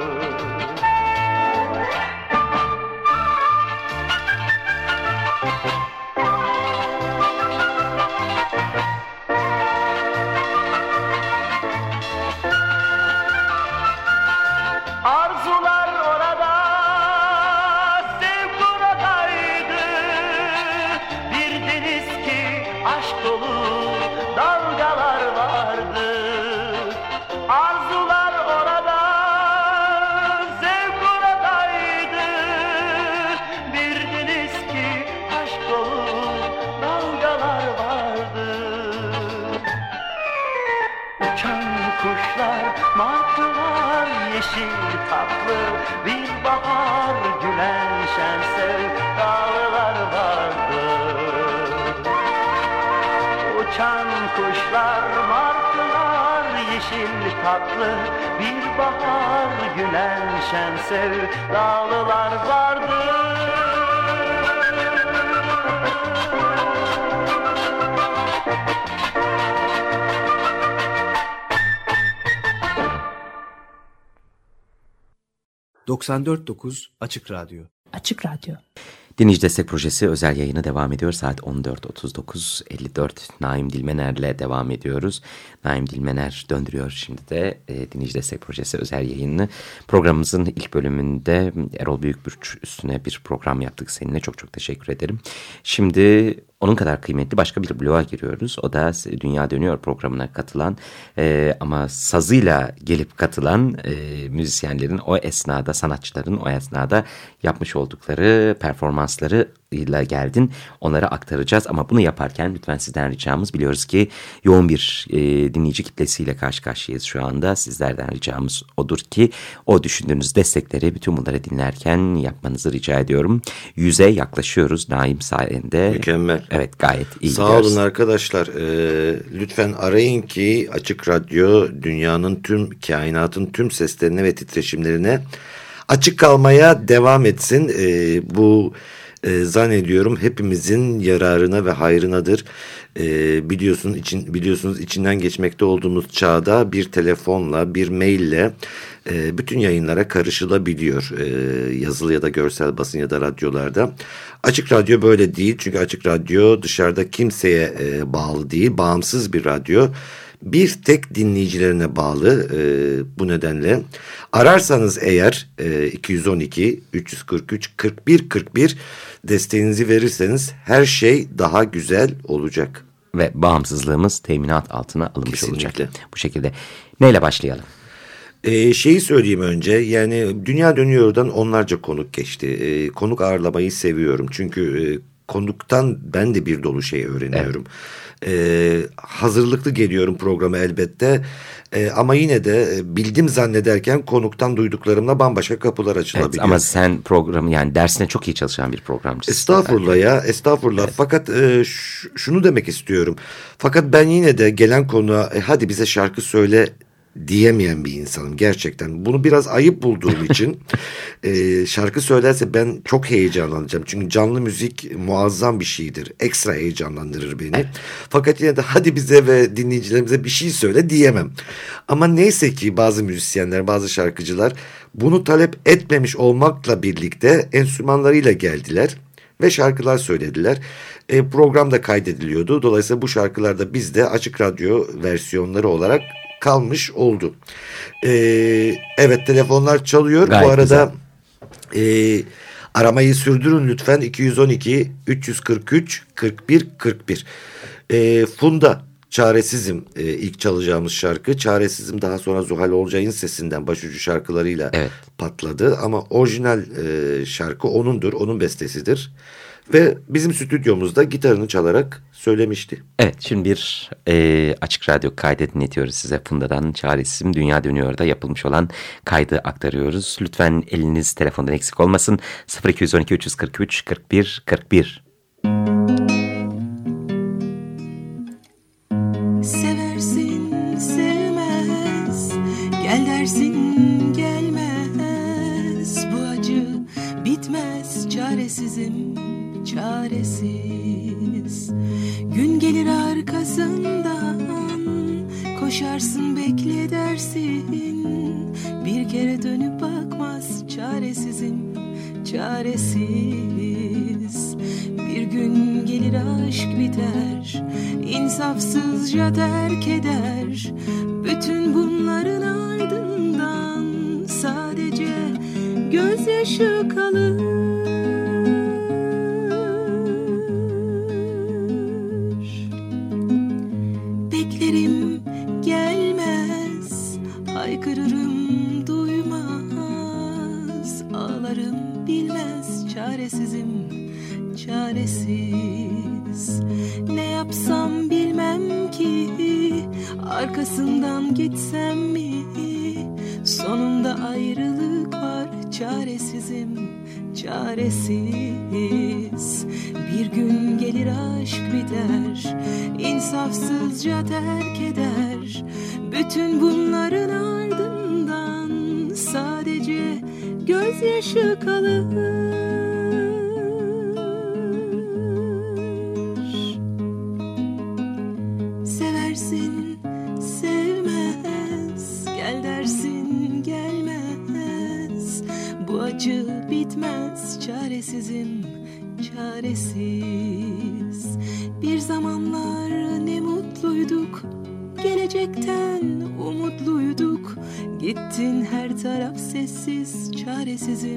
Arzular orada, sevk oradaydı. Bir deniz ki aşk dolu dalgalar vardı. Arzular orada, sevk oradaydı. Bir deniz ki aşk dolu dalgalar vardı. Uçan kuşlar, martılar, yeşil tatlı bir bahar, gülen şen sevdalılar vardı. Uçan kuşlar, martılar, yeşil tatlı bir bahar, gülen şen sevdalılar vardı. doksan dört nokta dokuz Açık Radyo. Açık Radyo. Dinleyici Destek Projesi özel yayını devam ediyor. Saat on dört otuz dokuz elli dört Naim Dilmener'le devam ediyoruz. Naim Dilmener döndürüyor şimdi de e, Dinleyici Destek Projesi özel yayını. Programımızın ilk bölümünde Erol Büyükburç üstüne bir program yaptık seninle. Çok çok teşekkür ederim. Şimdi onun kadar kıymetli başka bir bloğa giriyoruz. O da Dünya Dönüyor programına katılan e, ama sazıyla gelip katılan e, müzisyenlerin o esnada, sanatçıların o esnada yapmış oldukları performanslarıyla geldin. Onları aktaracağız ama bunu yaparken lütfen sizden ricamız, biliyoruz ki yoğun bir e, dinleyici kitlesiyle karşı karşıyayız şu anda. Sizlerden ricamız odur ki o düşündüğünüz destekleri bütün bunları dinlerken yapmanızı rica ediyorum. Yüze yaklaşıyoruz Naim sayende. Mükemmel. Evet, gayet iyi Sağ gidiyoruz. olun arkadaşlar. Ee, lütfen arayın ki Açık Radyo dünyanın tüm, kainatın tüm seslerine ve titreşimlerine açık kalmaya devam etsin. Ee, bu e, zannediyorum hepimizin yararına ve hayrınadır. Ee, biliyorsun için biliyorsunuz içinden geçmekte olduğumuz çağda bir telefonla, bir maille e, bütün yayınlara karışılabiliyor. E, yazılı ya da görsel basın ya da radyolarda. Açık Radyo böyle değil. Çünkü Açık Radyo dışarıda kimseye e, bağlı değil. Bağımsız bir radyo. Bir tek dinleyicilerine bağlı. E, bu nedenle ararsanız eğer e, iki yüz on iki üç yüz kırk üç kırk bir kırk bir desteğinizi verirseniz her şey daha güzel olacak. Ve bağımsızlığımız teminat altına alınmış Kesinlikle. olacak. Bu şekilde. Neyle başlayalım? Ee, şeyi söyleyeyim önce, yani Dünya Dönüyor'dan onlarca konuk geçti. Ee, konuk ağırlamayı seviyorum çünkü e, konuktan ben de bir dolu şey öğreniyorum. Evet. Ee, hazırlıklı geliyorum programa elbette ee, ama yine de e, bildim zannederken konuktan duyduklarımla bambaşka kapılar açılabiliyor. Evet, ama sen programı, yani dersine çok iyi çalışan bir programcısın. Estağfurullah ya, estağfurullah. Evet. Fakat e, ş- şunu demek istiyorum. Fakat ben yine de gelen konuğa e, hadi bize şarkı söyle diyemeyen bir insanım gerçekten. Bunu biraz ayıp bulduğum için e, şarkı söylerse ben çok heyecanlanacağım. Çünkü canlı müzik muazzam bir şeydir. Ekstra heyecanlandırır beni. Evet. Fakat yine de hadi bize ve dinleyicilerimize bir şey söyle diyemem. Ama neyse ki bazı müzisyenler, bazı şarkıcılar bunu talep etmemiş olmakla birlikte enstrümanlarıyla geldiler ve şarkılar söylediler. E, program da kaydediliyordu. Dolayısıyla bu şarkılar da bizde Açık Radyo versiyonları olarak kalmış oldu. Ee, evet, telefonlar çalıyor. Gayet bu arada e, aramayı sürdürün lütfen. iki yüz on iki üç yüz kırk üç kırk bir kırk bir. E, Funda Çaresizim e, ilk çalacağımız şarkı. Çaresizim daha sonra Zuhal Olcay'ın sesinden başucu şarkılarıyla evet. patladı. Ama orijinal e, şarkı onundur, onun bestesidir. Ve bizim stüdyomuzda gitarını çalarak söylemişti. Evet, şimdi bir e, Açık Radyo kaydı dinletiyoruz size. Funda'dan Çaresizim Dünya Dönüyor'da yapılmış olan kaydı aktarıyoruz. Lütfen eliniz telefondan eksik olmasın. sıfır iki yüz on iki üç yüz kırk üç kırk bir kırk bir. Seversin sevmez, gel dersin gelmez, bu acı bitmez, çaresizim çaresiz. Gün gelir arkasından, koşarsın bekle dersin, bir kere dönüp bakmaz, çaresizim çaresiz. Bir gün gelir aşk biter, insafsızca terk eder, bütün bunların ardından sadece gözyaşı kalır. Beklerim gelmez, haykırırım duymaz, ağlarım bilmez, çaresizim çaresiz. Ne yapsam bilmem ki, arkasından gitsem mi, sonunda ayrılık var, çaresizim çaresiz. Bir gün gelir aşk biter, insafsızca terk eder, bütün bunların ardından sadece gözyaşı kalır. Seversin sevmez, gel dersin gelmez, bu acı bitmez, çaresizim çaresiz. Bir zamanlar ne mutluyduk, gelecekten umutluyduk, gittin her taraf sessiz, çaresizim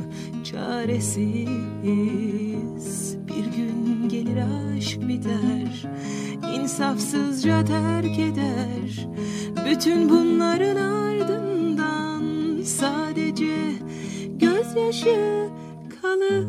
çaresiz. Bir gün gelir aşk biter, insafsızca terk eder, bütün bunların ardından sadece gözyaşı kalır.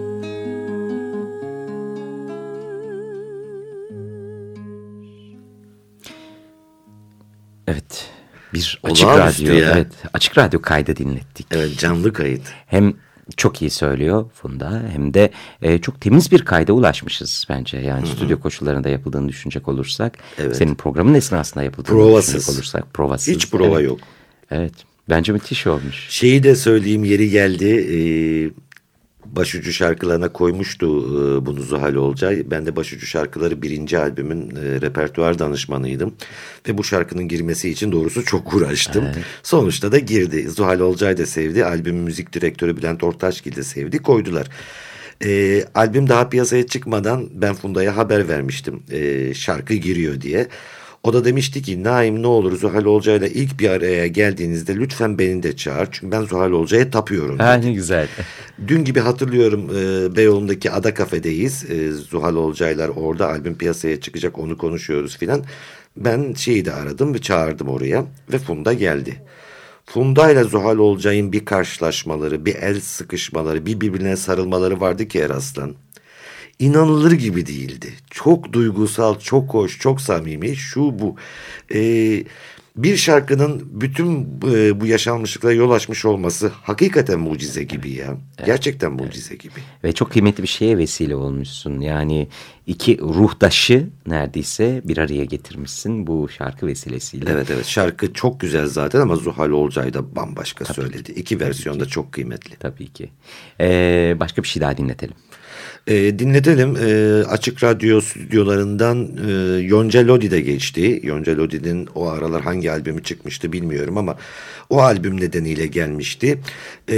Evet, bir Açık Radyo, evet, Açık Radyo kaydı dinlettik. Evet, canlı kayıt. Hem çok iyi söylüyor Funda, hem de e, çok temiz bir kayda ulaşmışız bence. Yani Hı-hı. stüdyo koşullarında yapıldığını düşünecek olursak, evet. senin programın esnasında yapıldığını provasız. düşünecek olursak, provasız. Hiç prova evet. yok. Evet, bence müthiş olmuş. Şeyi de söyleyeyim, yeri geldi. Ee, başucu şarkılarına koymuştu e, bunu Zuhal Olcay. Ben de başucu şarkıları birinci albümün e, repertuar danışmanıydım. Ve bu şarkının girmesi için doğrusu çok uğraştım. Evet. Sonuçta da girdi. Zuhal Olcay da sevdi. Albümün müzik direktörü Bülent Ortaçgil de sevdi. Koydular. E, albüm daha piyasaya çıkmadan ben Funda'ya haber vermiştim. E, şarkı giriyor diye. O da demişti ki Naim ne olur Zuhal Olcay'la ilk bir araya geldiğinizde lütfen beni de çağır. Çünkü ben Zuhal Olcay'a tapıyorum. Ha, ne güzel. Dün gibi hatırlıyorum e, Beyoğlu'ndaki Ada Kafe'deyiz. E, Zuhal Olcaylar orada, albüm piyasaya çıkacak, onu konuşuyoruz filan. Ben şeyi de aradım ve çağırdım oraya ve Funda geldi. Funda ile Zuhal Olcay'ın bir karşılaşmaları, bir el sıkışmaları, bir birbirine sarılmaları vardı ki Eraslan. İnanılır gibi değildi. Çok duygusal, çok hoş, çok samimi. Şu bu. Ee, bir şarkının bütün e, bu yaşanmışlıklara yol açmış olması hakikaten mucize gibi ya. Evet. Gerçekten mucize evet. gibi. Ve çok kıymetli bir şeye vesile olmuşsun. Yani iki ruhdaşı neredeyse bir araya getirmişsin bu şarkı vesilesiyle. Evet evet, şarkı çok güzel zaten ama Zuhal Olcay da bambaşka Tabii söyledi. İki versiyon da çok kıymetli. Tabii ki. Ee, başka bir şey daha dinletelim. E, dinletelim. E, Açık Radyo stüdyolarından e, Yonca Lodi de geçti. Yonca Lodi'nin o aralar hangi albümü çıkmıştı bilmiyorum ama o albüm nedeniyle gelmişti. E,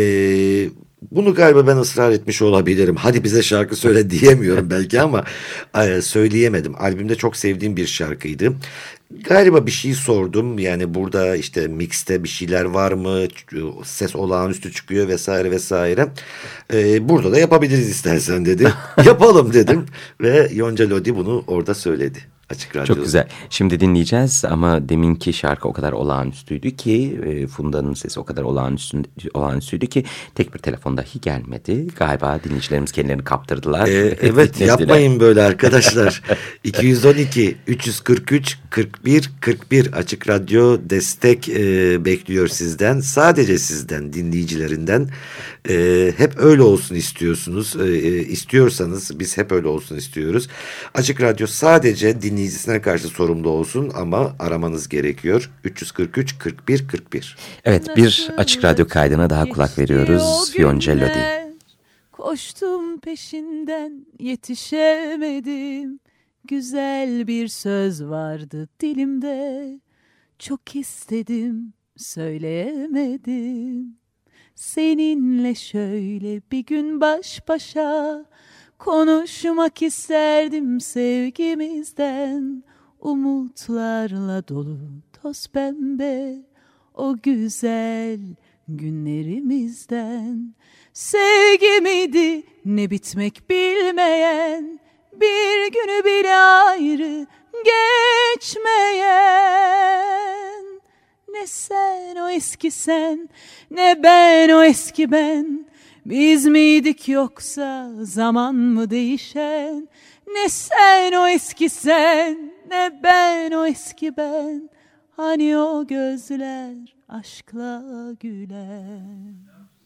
bunu galiba ben ısrar etmiş olabilirim. Hadi bize şarkı söyle diyemiyorum belki ama e, söyleyemedim. Albümde çok sevdiğim bir şarkıydı. Galiba bir şey sordum, yani burada işte mixte bir şeyler var mı, ses olağanüstü çıkıyor vesaire vesaire. Ee, burada da yapabiliriz istersen dedi. Yapalım dedim ve Yonca Lodi bunu orada söyledi. Açık Radyo'da. Çok güzel. Şimdi dinleyeceğiz ama deminki şarkı o kadar olağanüstüydü ki Funda'nın sesi o kadar olağanüstü, olağanüstüydü ki tek bir telefon dahi gelmedi. Galiba dinleyicilerimiz kendilerini kaptırdılar. Ee, evet yapmayın böyle arkadaşlar. iki yüz on iki üç yüz kırk üç kırk bir kırk bir Açık Radyo destek e, bekliyor sizden. Sadece sizden, dinleyicilerinden. E, hep öyle olsun istiyorsunuz. E, istiyorsanız biz hep öyle olsun istiyoruz. Açık Radyo sadece dinleyicisine karşı sorumlu olsun ama aramanız gerekiyor. üç yüz kırk üç kırk bir kırk bir. Evet, bir Açık Radyo kaydına daha kulak veriyoruz. Yonca Lodi. Koştum peşinden, yetişemedim. Güzel bir söz vardı dilimde. Çok istedim, söyleyemedim. Seninle şöyle bir gün baş başa konuşmak isterdim sevgimizden. Umutlarla dolu toz pembe o güzel günlerimizden. Sevgi miydi ne bitmek bilmeyen, bir günü bile ayrı geçmeyen. Ne sen o eski sen, ne ben o eski ben. Biz miydik yoksa zaman mı değişen? Ne sen o eski sen, ne ben o eski ben. Hani o gözler aşkla gülen.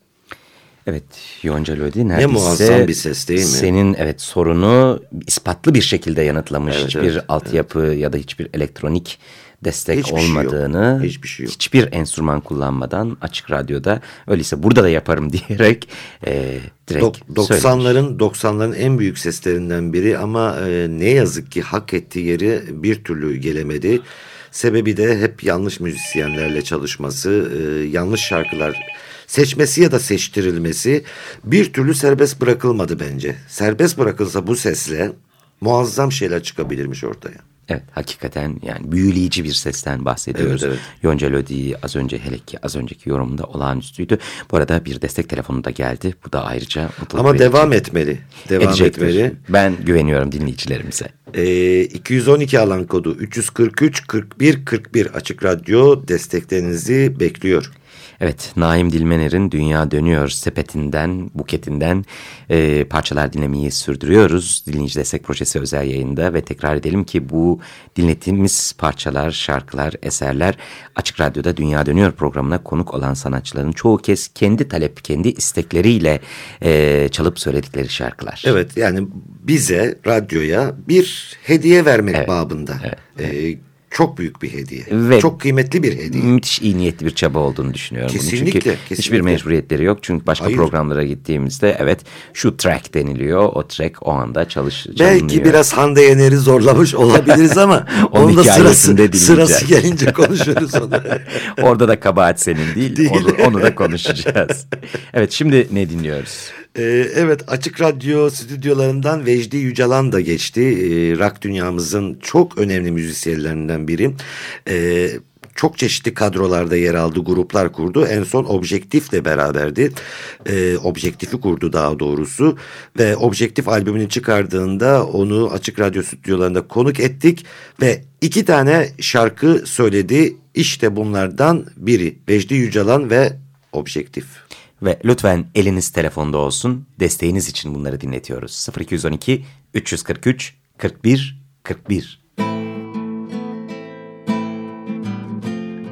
Evet, Yonca Lodi neredeyse ne muazzam bir ses değil mi? Senin evet sorunu ispatlı bir şekilde yanıtlamış. Evet, hiçbir evet, altyapı evet. ya da hiçbir elektronik destek hiçbir olmadığını, şey hiçbir, şey yok. hiçbir enstrüman kullanmadan Açık Radyo'da, öyleyse burada da yaparım diyerek e, direkt Dok, doksanların doksanların en büyük seslerinden biri ama e, ne yazık ki hak ettiği yeri bir türlü gelemedi. Sebebi de hep yanlış müzisyenlerle çalışması, e, yanlış şarkılar seçmesi ya da seçtirilmesi, bir türlü serbest bırakılmadı bence. Serbest bırakılsa bu sesle muazzam şeyler çıkabilirmiş ortaya. Evet, hakikaten yani büyüleyici bir sesten bahsediyoruz. Evet, evet. Yonca Lodi az önce, hele ki az önceki yorumunda olağanüstüydü. Bu arada bir destek telefonu da geldi. Bu da ayrıca mutluluk ama verici. Devam etmeli. Devam Edecektir. etmeli. Ben güveniyorum dinleyicilerimize. Ee, iki yüz on iki alan kodu üç yüz kırk üç kırk bir kırk bir Açık Radyo desteklerinizi bekliyor. Evet, Naim Dilmener'in Dünya Dönüyor sepetinden, buketinden e, parçalar dinlemeyi sürdürüyoruz. Dinleyici Destek Projesi özel yayında ve tekrar edelim ki bu dinlettiğimiz parçalar, şarkılar, eserler Açık Radyo'da Dünya Dönüyor programına konuk olan sanatçıların çoğu kez kendi talep, kendi istekleriyle e, çalıp söyledikleri şarkılar. Evet, yani bize, radyoya bir hediye vermek evet, babında. Evet, evet. E, Çok büyük bir hediye. Ve çok kıymetli bir hediye. Müthiş iyi niyetli bir çaba olduğunu düşünüyorum. Kesinlikle. Çünkü kesinlikle. hiçbir mecburiyetleri yok. Çünkü başka Hayır. programlara gittiğimizde evet şu track deniliyor. O track o anda çalışıyor. Belki biraz Hande Yener'i zorlamış olabiliriz ama onun da sırası, sırası gelince konuşuruz onu. Orada da kabahat senin değil. değil. Onu, onu da konuşacağız. Evet, şimdi ne dinliyoruz? Ee, evet, Açık Radyo stüdyolarından Vecdi Yücalan da geçti. Ee, rock dünyamızın çok önemli müzisyenlerinden biri. Ee, çok çeşitli kadrolarda yer aldı, gruplar kurdu. En son Objektif'le beraberdi. Ee, Objektif'i kurdu daha doğrusu. Ve Objektif albümünü çıkardığında onu Açık Radyo stüdyolarında konuk ettik. Ve iki tane şarkı söyledi. İşte bunlardan biri Vecdi Yücalan ve Objektif. Ve lütfen eliniz telefonda olsun. Desteğiniz için bunları dinletiyoruz. sıfır iki on iki üç yüz kırk üç kırk bir kırk bir.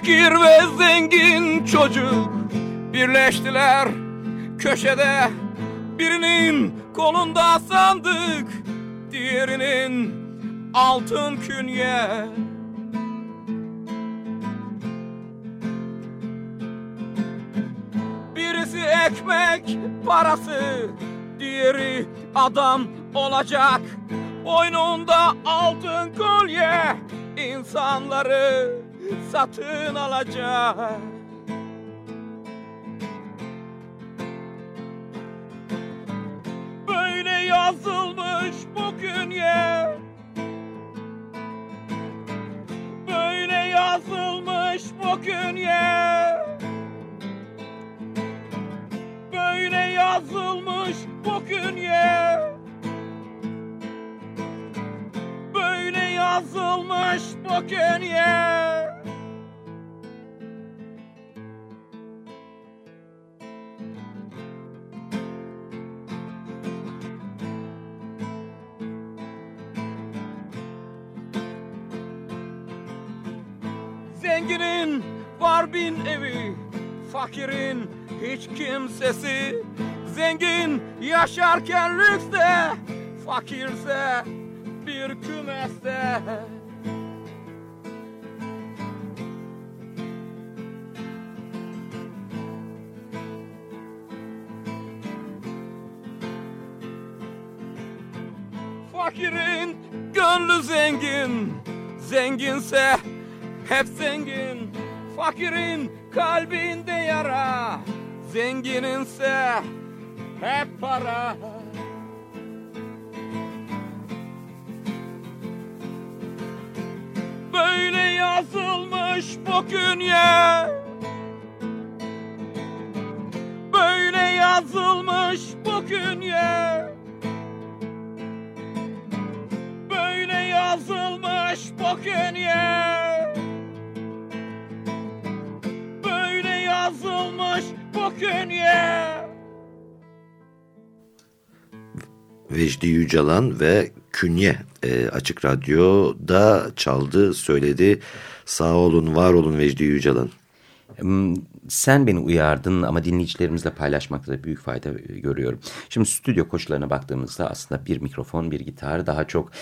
Fakir ve zengin çocuk birleştiler köşede. Birinin kolunda sandık, diğerinin altın künye. Birisi ekmek parası, diğeri adam olacak. Boynunda altın kolye, insanları satın alacak. Böyle yazılmış bu künye, böyle yazılmış bu künye, böyle yazılmış bu künye, böyle yazılmış bu künye. Zenginin var bin evi, fakirin hiç kimsesi. Zengin yaşarken lükste, fakirse bir kümeste. Fakirin gönlü zengin, zenginse hep zengin. Fakirin kalbinde yara, zengininse hep para. Böyle yazılmış bu künye, böyle yazılmış bu künye, böyle yazılmış bu künye, böyle yazılmış bu künye. Vecdi Yücalan ve Künye e, Açık Radyo'da çaldı, söyledi. Sağ olun, var olun Vecdi Yücalan. Sen beni uyardın ama dinleyicilerimizle paylaşmakta da büyük fayda görüyorum. Şimdi stüdyo koşullarına baktığımızda aslında bir mikrofon, bir gitar, daha çok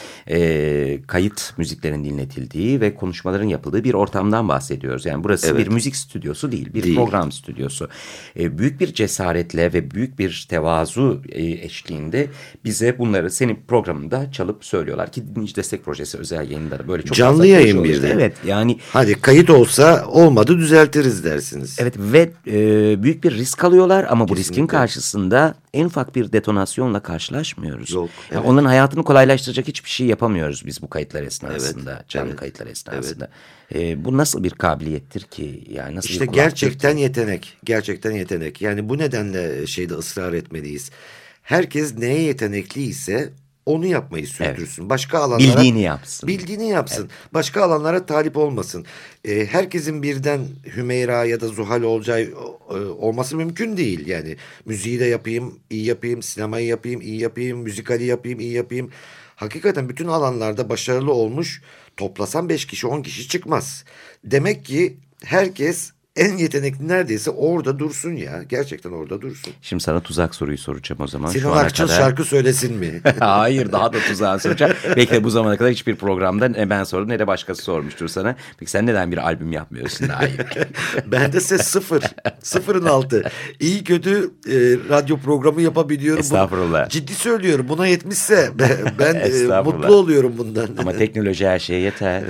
e, kayıt müziklerin dinletildiği ve konuşmaların yapıldığı bir ortamdan bahsediyoruz. Yani burası evet. bir müzik stüdyosu değil, bir değil. program stüdyosu. E, büyük bir cesaretle ve büyük bir tevazu e, eşliğinde bize bunları senin programında çalıp söylüyorlar ki Dinleyici Destek Projesi özel yayınları böyle çok canlı yayın bir de. Evet yani. Hadi kayıt olsa olmadı düzeltiriz dersiniz. Evet ve e, büyük bir risk alıyorlar ama bu Kesinlikle. riskin karşısında en ufak bir detonasyonla karşılaşmıyoruz. Yok, evet. yani onların hayatını kolaylaştıracak hiçbir şey yapamıyoruz biz bu kayıtlar esnasında, evet, canlı evet. kayıtlar esnasında. Evet. E, bu nasıl bir kabiliyettir ki? Yani nasıl İşte bir gerçekten ki? yetenek, gerçekten yetenek. Yani bu nedenle şeyde ısrar etmeliyiz. Herkes neye yetenekli ise onu yapmayı sürdürsün. Evet. Başka alanlara bildiğini yapsın. Bildiğini yapsın. Evet. Başka alanlara talip olmasın. Ee, herkesin birden Hümeyra ya da Zuhal Olcay e, olması mümkün değil. Yani müziği de yapayım, iyi yapayım, sinemayı yapayım, iyi yapayım, müzikali yapayım, iyi yapayım. Hakikaten bütün alanlarda başarılı olmuş toplasan beş kişi, on kişi çıkmaz. Demek ki herkes en yetenekli neredeyse orada dursun ya. Gerçekten orada dursun. Şimdi sana tuzak soruyu soracağım o zaman. Sinan Akçıl kadar... şarkı söylesin mi? Hayır, daha da tuzağı soracağım. Belki de bu zamana kadar hiçbir programda ne ben sordum ne de başkası sormuştur sana. Peki sen neden bir albüm yapmıyorsun daha iyi? Bende ses sıfır. Sıfırın altı. İyi kötü e, radyo programı yapabiliyorum. Estağfurullah. Bunu, ciddi söylüyorum. Buna yetmişse ben, ben e, mutlu oluyorum bundan. Ama teknoloji her şeye yeter.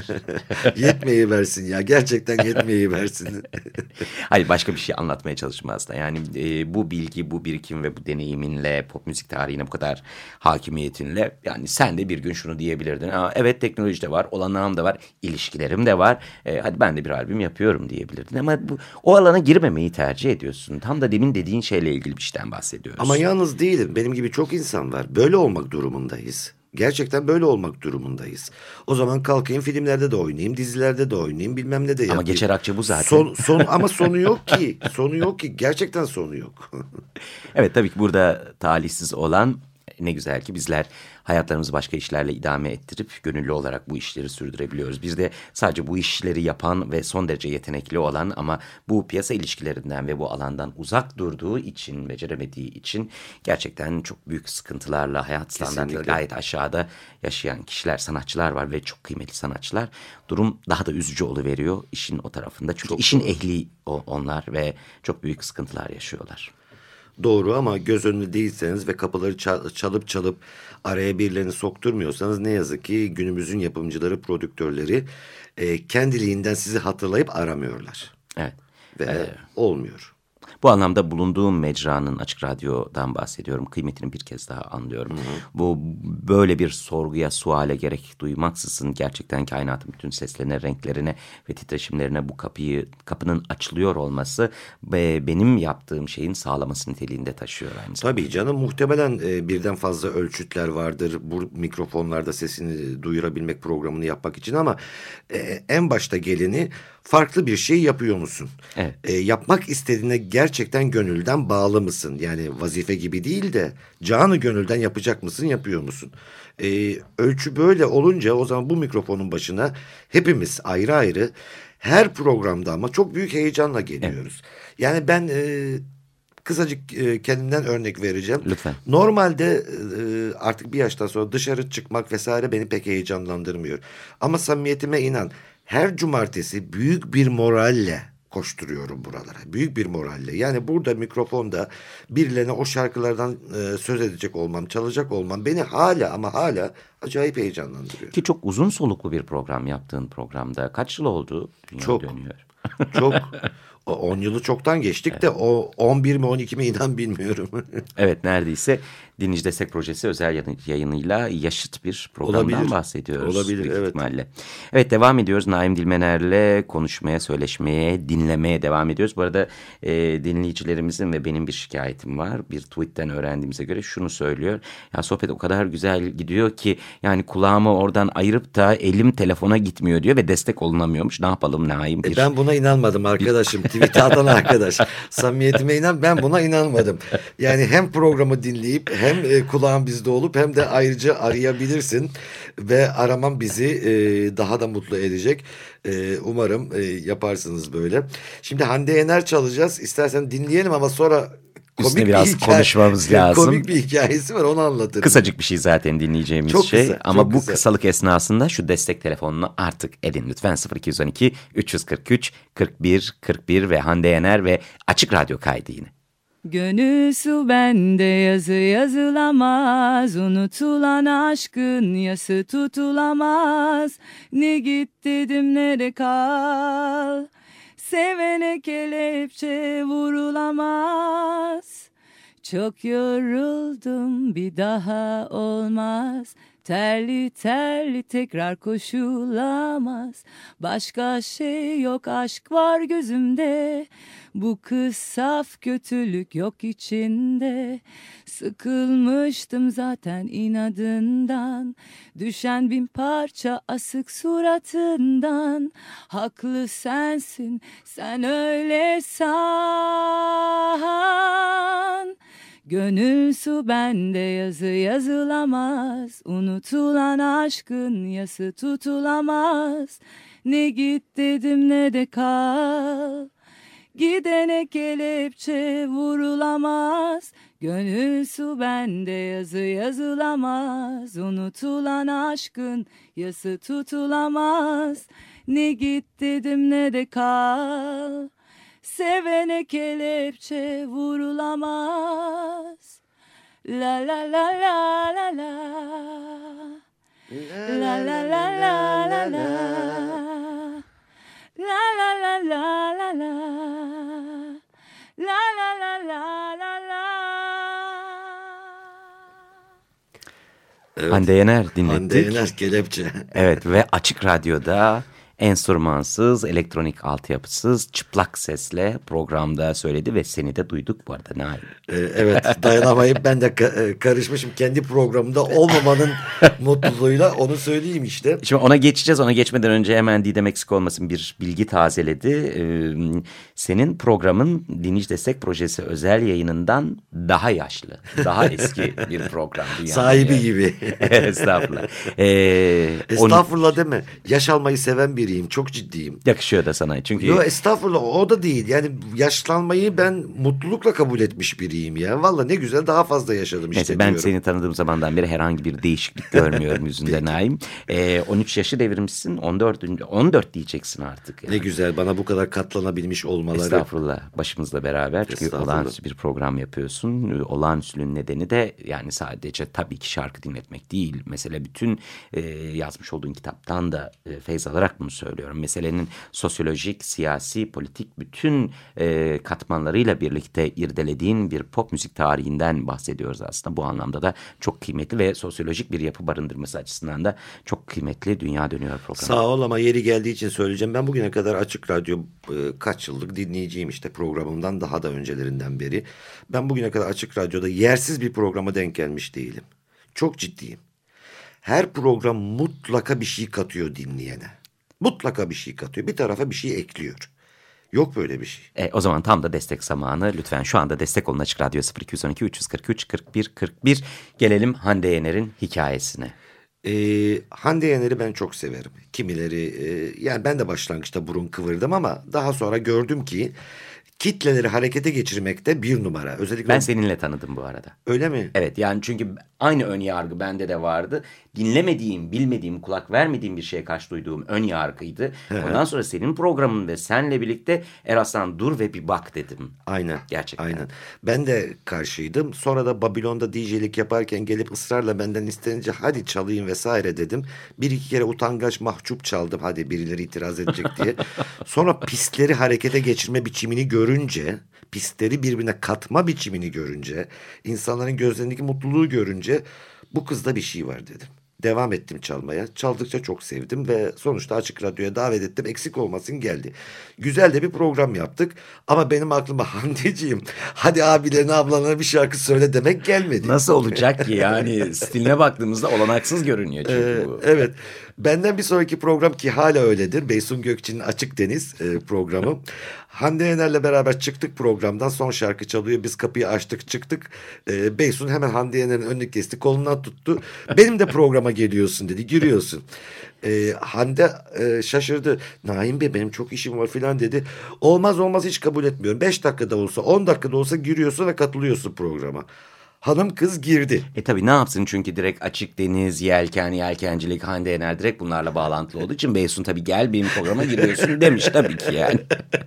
Yetmeyi versin ya. Gerçekten yetmeyi versin. Hayır, başka bir şey anlatmaya çalışma aslında. Yani e, bu bilgi, bu birikim ve bu deneyiminle, pop müzik tarihine bu kadar hakimiyetinle, yani sen de bir gün şunu diyebilirdin. Aa, evet, teknoloji de var, olanağım da var, ilişkilerim de var. E, hadi ben de bir albüm yapıyorum diyebilirdin. Ama bu, o alana girmemeyi tercih ediyorsun. Tam da demin dediğin şeyle ilgili bir şeyden bahsediyoruz. Ama yalnız değilim. Benim gibi çok insan var. Böyle olmak durumundayız. Gerçekten böyle olmak durumundayız. O zaman kalkayım filmlerde de oynayayım, dizilerde de oynayayım, bilmem ne de yapayım. Ama geçer akçe bu zaten. Son, son, ama sonu yok ki. Sonu yok ki. Gerçekten sonu yok. Evet, tabii ki burada talihsiz olan ne güzel ki bizler hayatlarımızı başka işlerle idame ettirip gönüllü olarak bu işleri sürdürebiliyoruz. Bir de sadece bu işleri yapan ve son derece yetenekli olan ama bu piyasa ilişkilerinden ve bu alandan uzak durduğu için, beceremediği için gerçekten çok büyük sıkıntılarla, hayat standartları gayet aşağıda yaşayan kişiler, sanatçılar var ve çok kıymetli sanatçılar. Durum daha da üzücü oluveriyor işin o tarafında. Çünkü çok işin doğru. ehli o, onlar ve çok büyük sıkıntılar yaşıyorlar. Doğru ama göz önünde değilseniz ve kapıları çalıp çalıp araya birilerini sokturmuyorsanız ne yazık ki günümüzün yapımcıları, prodüktörleri e, kendiliğinden sizi hatırlayıp aramıyorlar. Evet. Ve ee, olmuyor. Bu anlamda bulunduğum mecranın, Açık Radyo'dan bahsediyorum. Kıymetini bir kez daha anlıyorum. Hı hı. Bu böyle bir sorguya, suale gerek duymaksızın gerçekten kainatın bütün seslerine, renklerine ve titreşimlerine bu kapıyı, kapının açılıyor olması ve benim yaptığım şeyin sağlaması niteliğinde taşıyor aynı zamanda. Tabii canım, muhtemelen e, birden fazla ölçütler vardır bu mikrofonlarda sesini duyurabilmek programını yapmak için ama e, en başta geleni farklı bir şey yapıyor musun? Evet. E, yapmak istediğine gerçekten gönülden bağlı mısın? Yani vazife gibi değil de canı gönülden yapacak mısın, yapıyor musun? E, ölçü böyle olunca o zaman bu mikrofonun başına hepimiz ayrı ayrı her programda ama çok büyük heyecanla geliyoruz. Evet. Yani ben e, kısacık e, kendimden örnek vereceğim. Lütfen. Normalde e, artık bir yaştan sonra dışarı çıkmak vesaire beni pek heyecanlandırmıyor. Ama samimiyetime inan, her cumartesi büyük bir moralle koşturuyorum buralara. Büyük bir moralle. Yani burada mikrofonda birilerine o şarkılardan e, söz edecek olmam, çalacak olmam beni hala ama hala acayip heyecanlandırıyor. Ki çok uzun soluklu bir program yaptığın programda. Kaç yıl oldu? Dünya çok. Dönüyor. Çok. on yılı çoktan geçtik evet. de o on bir mi on iki mi inan bilmiyorum. Evet, neredeyse Dinleyici Destek Projesi özel yayınıyla yaşıt bir programdan olabilir. bahsediyoruz. Olabilir, büyük evet. ihtimalle. Evet, devam ediyoruz. Naim Dilmener'le konuşmaya, söyleşmeye, dinlemeye devam ediyoruz. Bu arada e, dinleyicilerimizin ve benim bir şikayetim var. Bir tweetten öğrendiğimize göre şunu söylüyor. Ya sohbet o kadar güzel gidiyor ki yani kulağımı oradan ayırıp da elim telefona gitmiyor diyor ve destek olunamıyormuş. Ne yapalım Naim? Bir... E ben buna inanmadım arkadaşım. Tweet'e atan arkadaş. Samimiyetime inan, ben buna inanmadım. Yani hem programı dinleyip hem e, kulağın bizde olup hem de ayrıca arayabilirsin ve aramam bizi e, daha da mutlu edecek. E, umarım e, yaparsınız böyle. Şimdi Hande Yener çalacağız. İstersen dinleyelim ama sonra üstüne biraz bir hikaye, konuşmamız lazım. Komik bir hikayesi var, onu anlatırım. Kısacık bir şey zaten dinleyeceğimiz çok şey. Kısa, ama bu kısa. kısalık esnasında şu destek telefonunu artık edin lütfen. sıfır iki on iki üç yüz kırk üç kırk bir kırk bir ve Hande Yener ve Açık Radyo kaydı yine. Gönül su bende, yazı yazılamaz, unutulan aşkın yası tutulamaz. Ne git dedim ne de kal, sevene kelepçe vurulamaz. Çok yoruldum, bir daha olmaz. Terli terli tekrar koşulamaz. Başka şey yok, aşk var gözümde. Bu kız saf, kötülük yok içinde. Sıkılmıştım zaten inadından. Düşen bin parça asık suratından. Haklı sensin, sen öyle san. Gönül su bende, yazı yazılamaz. Unutulan aşkın yası tutulamaz. Ne git dedim ne de kal. Gidene kelepçe vurulamaz. Gönül su bende, yazı yazılamaz. Unutulan aşkın yası tutulamaz. Ne git dedim ne de kal. Sevene kelepçe vurulamaz. La la la la la la. La la la la la la. La la la la la la. La la la la la la. Evet. Hande Yener dinlettik. Hande Yener kelepçe. Evet ve Açık Radyo'da enstrümansız, elektronik altyapısız, çıplak sesle programda söyledi ve seni de duyduk bu arada Naim. Ee, evet, dayanamayıp ben de ka- karışmışım kendi programımda olmamanın mutluluğuyla, onu söyleyeyim işte. Şimdi ona geçeceğiz. Ona geçmeden önce hemen Didem eksik olmasın bir bilgi tazeledi. Ee, senin programın Dinleyici Destek Projesi özel yayınından daha yaşlı, daha eski bir programdı. Yani. Sahibi gibi. Estağfurullah. Ee, Estağfurullah on... deme. Yaş almayı seven biriyim. Çok ciddiyim. Yakışıyor da sana. Çünkü... Yok estağfurullah, o da değil. Yani yaşlanmayı ben mutlulukla kabul etmiş biriyim ya. Valla ne güzel, daha fazla yaşadım işte. Neyse, ben diyorum. seni tanıdığım zamandan beri herhangi bir değişiklik görmüyorum yüzünde Naim. Ee, on üç yaşı devirmişsin. on dört, on dört diyeceksin artık. Yani. Ne güzel, bana bu kadar katlanabilmiş olmaları. Estağfurullah, başımızla beraber. Çünkü olağanüstü bir program yapıyorsun. Olağanüstülüğün nedeni de yani sadece tabii ki şarkı dinletmek değil. Mesela bütün e, yazmış olduğun kitaptan da e, feyz alarak bunu söylüyorum. Meselenin sosyolojik, siyasi, politik bütün e, katmanlarıyla birlikte irdelediğin bir pop müzik tarihinden bahsediyoruz aslında. Bu anlamda da çok kıymetli ve sosyolojik bir yapı barındırması açısından da çok kıymetli Dünya Dönüyor programı. Sağ ol, ama yeri geldiği için söyleyeceğim. Ben bugüne kadar Açık Radyo e, kaç yıllık dinleyiciyim işte, programımdan daha da öncelerinden beri. Ben bugüne kadar Açık Radyo'da yersiz bir programa denk gelmiş değilim. Çok ciddiyim. Her program mutlaka bir şey katıyor dinleyene. Mutlaka bir şey katıyor. Bir tarafa bir şey ekliyor. Yok böyle bir şey. E, o zaman tam da destek zamanı. Lütfen şu anda destek olun Açık Radyo sıfır iki on iki üç kırk üç kırk bir kırk bir. Gelelim Hande Yener'in hikayesine. Ee, Hande Yener'i ben çok severim. Kimileri e, yani ben de başlangıçta burun kıvırdım ama daha sonra gördüm ki kitleleri harekete geçirmekte bir numara. Özellikle ben o... seninle tanıdım bu arada. Öyle mi? Evet, yani çünkü aynı ön yargı bende de vardı. Dinlemediğim, bilmediğim, kulak vermediğim bir şeye karşı duyduğum ön yargıydı. Ondan sonra senin programın ve senle birlikte Eraslan dur ve bir bak dedim. Aynen. Gerçekten. Aynen. Ben de karşıydım. Sonra da Babilon'da D J'lik yaparken gelip ısrarla benden istenince hadi çalayım vesaire dedim. Bir iki kere utangaç mahcup çaldım. Hadi birileri itiraz edecek diye. Sonra pistleri harekete geçirme biçimini görünce, pistleri birbirine katma biçimini görünce, insanların gözlerindeki mutluluğu görünce bu kızda bir şey var dedim. Devam ettim çalmaya. Çaldıkça çok sevdim ve sonuçta Açık Radyo'ya davet ettim. Eksik olmasın geldi. Güzel de bir program yaptık. Ama benim aklıma Handeciğim hadi abilerine ablalarına bir şarkı söyle demek gelmedi. Nasıl olacak ki yani stiline baktığımızda olanaksız görünüyor çünkü bu. Ee, evet. Benden bir sonraki program ki hala öyledir. Beysun Gökçe'nin Açık Deniz e, programı. Hande Yener'le beraber çıktık programdan. Son şarkı çalıyor. Biz kapıyı açtık çıktık. E, Beysun hemen Hande Yener'in önünü kesti. Kolundan tuttu. Benim de programa geliyorsun dedi. Giriyorsun. E, Hande e, şaşırdı. Naim Bey benim çok işim var filan dedi. Olmaz olmaz hiç kabul etmiyorum. Beş dakikada olsa on dakikada olsa giriyorsun ve katılıyorsun programa. Hanım kız girdi. E tabii ne yapsın çünkü direkt Açık Deniz, Yelken, Yelkencilik, Hande Yener direkt bunlarla bağlantılı olduğu için Beysun tabii gel benim programa giriyorsun demiş tabii ki yani.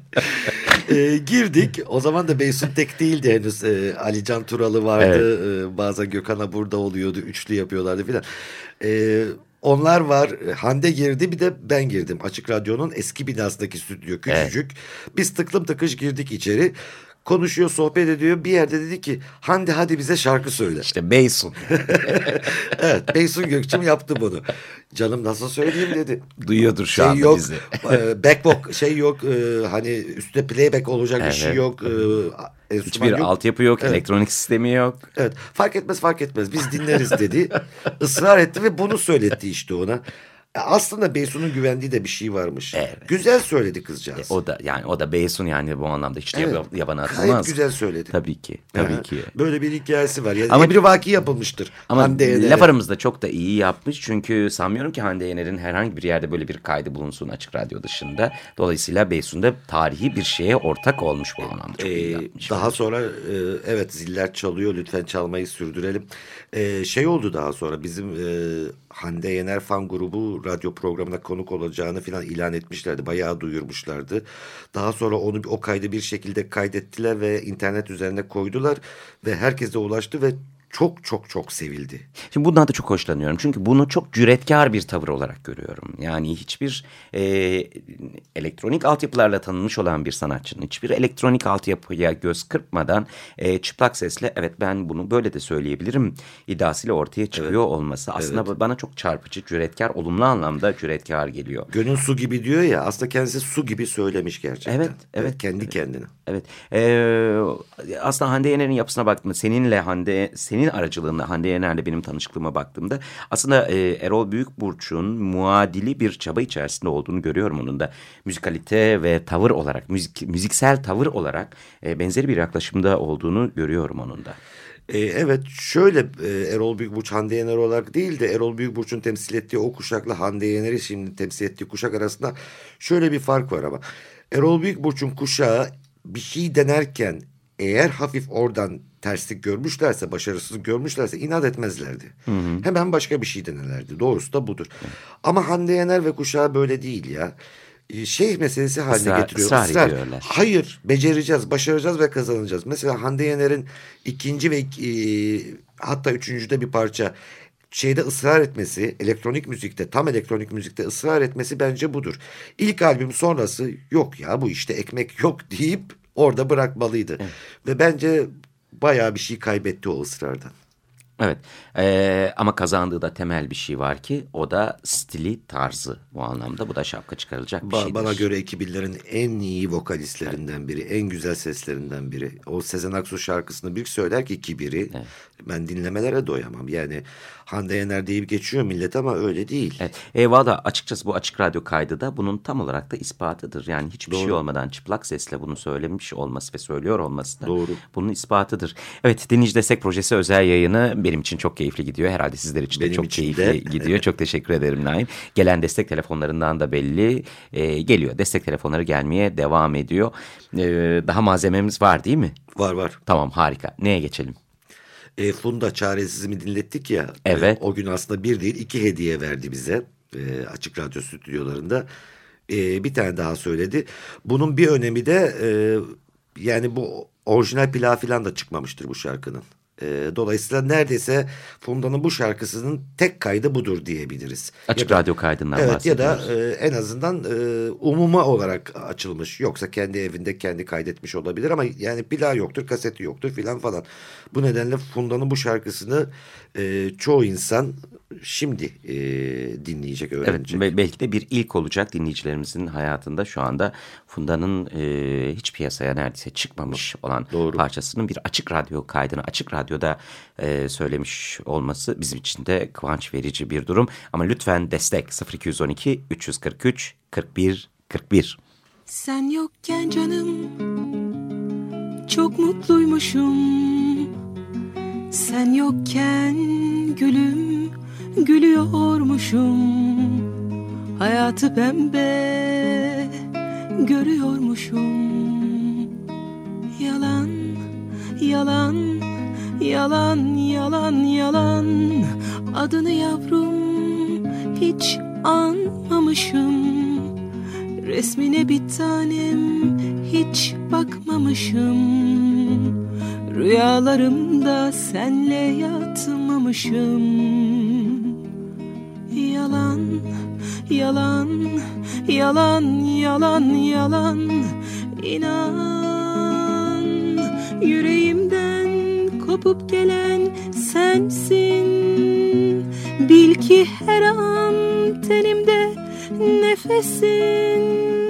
e, girdik. O zaman da Beysun tek değildi henüz. E, Ali Can Turalı vardı. Evet. E, bazen Gökhan'a burada oluyordu. Üçlü yapıyorlardı filan. E, onlar var. Hande girdi, bir de ben girdim. Açık Radyo'nun eski binasındaki stüdyo küçücük. Evet. Biz tıklım tıkış girdik içeri. Konuşuyor, sohbet ediyor. Bir yerde dedi ki Hande hadi bize şarkı söyle. İşte Beysun. Evet, Beysun Gökçem yaptı bunu. Canım nasıl söyleyeyim dedi. Duyuyordur şu şey anda yok, bizi. e, backbook şey yok. E, hani üstte playback olacak evet. bir şey yok. E, Hiçbir yok. altyapı yok, evet. elektronik sistemi yok. Evet, fark etmez fark etmez. Biz dinleriz dedi. Israr etti ve bunu söyletti işte ona. Aslında Beysun'un güvendiği de bir şey varmış. Evet. Güzel söyledi kızcağız. E, o da yani o da Beysun yani bu anlamda hiç evet. yab- yabana atılmaz. Gayet güzel söyledi. Tabii ki. Tabii Aha. ki. Böyle bir hikayesi var. Yani ama bir vaki yapılmıştır. Ama Hande laf aramızda çok da iyi yapmış. Çünkü sanmıyorum ki Hande Yener'in herhangi bir yerde böyle bir kaydı bulunsun Açık Radyo dışında. Dolayısıyla Beysun'da tarihi bir şeye ortak olmuş bu anlamda. Çok ee, iyi yapmış. Daha olmuş. Sonra e, evet ziller çalıyor. Lütfen çalmayı sürdürelim. E, şey oldu daha sonra bizim e, Hande Yener fan grubu radyo programına konuk olacağını falan ilan etmişlerdi. Bayağı duyurmuşlardı. Daha sonra onu o kaydı bir şekilde kaydettiler ve internet üzerine koydular ve herkese ulaştı ve çok çok çok sevildi. Şimdi bundan da çok hoşlanıyorum. Çünkü bunu çok cüretkar bir tavır olarak görüyorum. Yani hiçbir e, elektronik altyapılarla tanınmış olan bir sanatçının hiçbir elektronik altyapıya göz kırpmadan e, çıplak sesle evet ben bunu böyle de söyleyebilirim iddiasıyla ortaya çıkıyor evet. olması aslında evet. bana çok çarpıcı, cüretkar, olumlu anlamda cüretkar geliyor. Gönül su gibi diyor ya, aslında kendisi su gibi söylemiş gerçekten. Evet, evet. evet kendi evet, kendine. Evet. Ee, aslında Hande Yener'in yapısına baktığımda seninle Hande, senin aracılığında Hande Yener'le benim tanışıklığıma baktığımda aslında e, Erol Büyükburç'un muadili bir çaba içerisinde olduğunu görüyorum onun da. Müzikalite ve tavır olarak, müzik, müziksel tavır olarak e, benzeri bir yaklaşımda olduğunu görüyorum onun da. Ee, evet şöyle e, Erol Büyükburç Hande Yener olarak değil de Erol Büyükburç'un temsil ettiği o kuşakla Hande Yener'i şimdi temsil ettiği kuşak arasında şöyle bir fark var ama. Erol Büyükburç'un kuşağı bir şey denerken eğer hafif oradan terslik görmüşlerse, başarısızlık görmüşlerse inat etmezlerdi. Hı hı. Hemen başka bir şey denerlerdi. Doğrusu da budur. Hı. Ama Hande Yener ve kuşağı böyle değil ya. Şey meselesi haline Israr, getiriyor. Israr, Israr ediyorlar. Hayır, becereceğiz, başaracağız ve kazanacağız. Mesela Hande Yener'in ikinci ve e, hatta üçüncüde bir parça şeyde ısrar etmesi, elektronik müzikte, tam elektronik müzikte ısrar etmesi bence budur. İlk albüm sonrası yok ya bu işte ekmek yok deyip orada bırakmalıydı. Evet. Ve bence bayağı bir şey kaybetti o ısrardan. Evet ee, ama kazandığı da temel bir şey var ki o da stili, tarzı bu anlamda. Bu da şapka çıkarılacak bir ba- şeydir. Bana göre iki binlerin en iyi vokalistlerinden evet. biri, en güzel seslerinden biri. O Sezen Aksu şarkısını bir söyler ki kibiri. Evet. Ben dinlemelere doyamam. Yani Hande Yener deyip geçiyor millet ama öyle değil. Evet. E, valla açıkçası bu Açık Radyo kaydı da bunun tam olarak da ispatıdır. Yani hiçbir Doğru. şey olmadan çıplak sesle bunu söylemiş olması ve söylüyor olması da Doğru. bunun ispatıdır. Evet, Dinleyici Destek Projesi özel yayını benim için çok keyifli gidiyor. Herhalde sizler için de benim çok için keyifli de. gidiyor. Evet. Çok teşekkür ederim Naim. Gelen destek telefonlarından da belli e, geliyor. Destek telefonları gelmeye devam ediyor. E, daha malzememiz var değil mi? Var var. Tamam, harika. Neye geçelim? E, Funda Çaresizimi dinlettik ya. Evet. E, o gün aslında bir değil iki hediye verdi bize. E, Açık Radyo stüdyolarında. E, bir tane daha söyledi. Bunun bir önemi de e, yani bu orijinal plağı falan da çıkmamıştır bu şarkının. E, dolayısıyla neredeyse Funda'nın bu şarkısının tek kaydı budur diyebiliriz. Açık ya radyo kaydından evet, bahsediyoruz. ya da e, en azından e, umuma olarak açılmış. Yoksa kendi evinde kendi kaydetmiş olabilir ama yani plağı yoktur, kaseti yoktur filan falan. Bu nedenle Funda'nın bu şarkısını e, çoğu insan şimdi e, dinleyecek, öğrenecek. Evet, belki de bir ilk olacak dinleyicilerimizin hayatında şu anda Funda'nın e, hiç piyasaya neredeyse çıkmamış olan Doğru. parçasının bir Açık Radyo kaydını Açık Radyo'da e, söylemiş olması bizim için de kıvanç verici bir durum. Ama lütfen destek sıfır iki on iki üç yüz kırk üç kırk bir kırk bir. Sen yokken canım çok mutluymuşum. Sen yokken gülüm gülüyormuşum. Hayatı pembe görüyormuşum. Yalan, yalan, yalan, yalan, yalan. Adını yavrum hiç anmamışım. Resmine bir tanem hiç bakmamışım. Rüyalarımda senle yatmamışım. Yalan, yalan, yalan, yalan, yalan. İnan, yüreğimden kopup gelen sensin. Bil ki her an tenimde nefesin.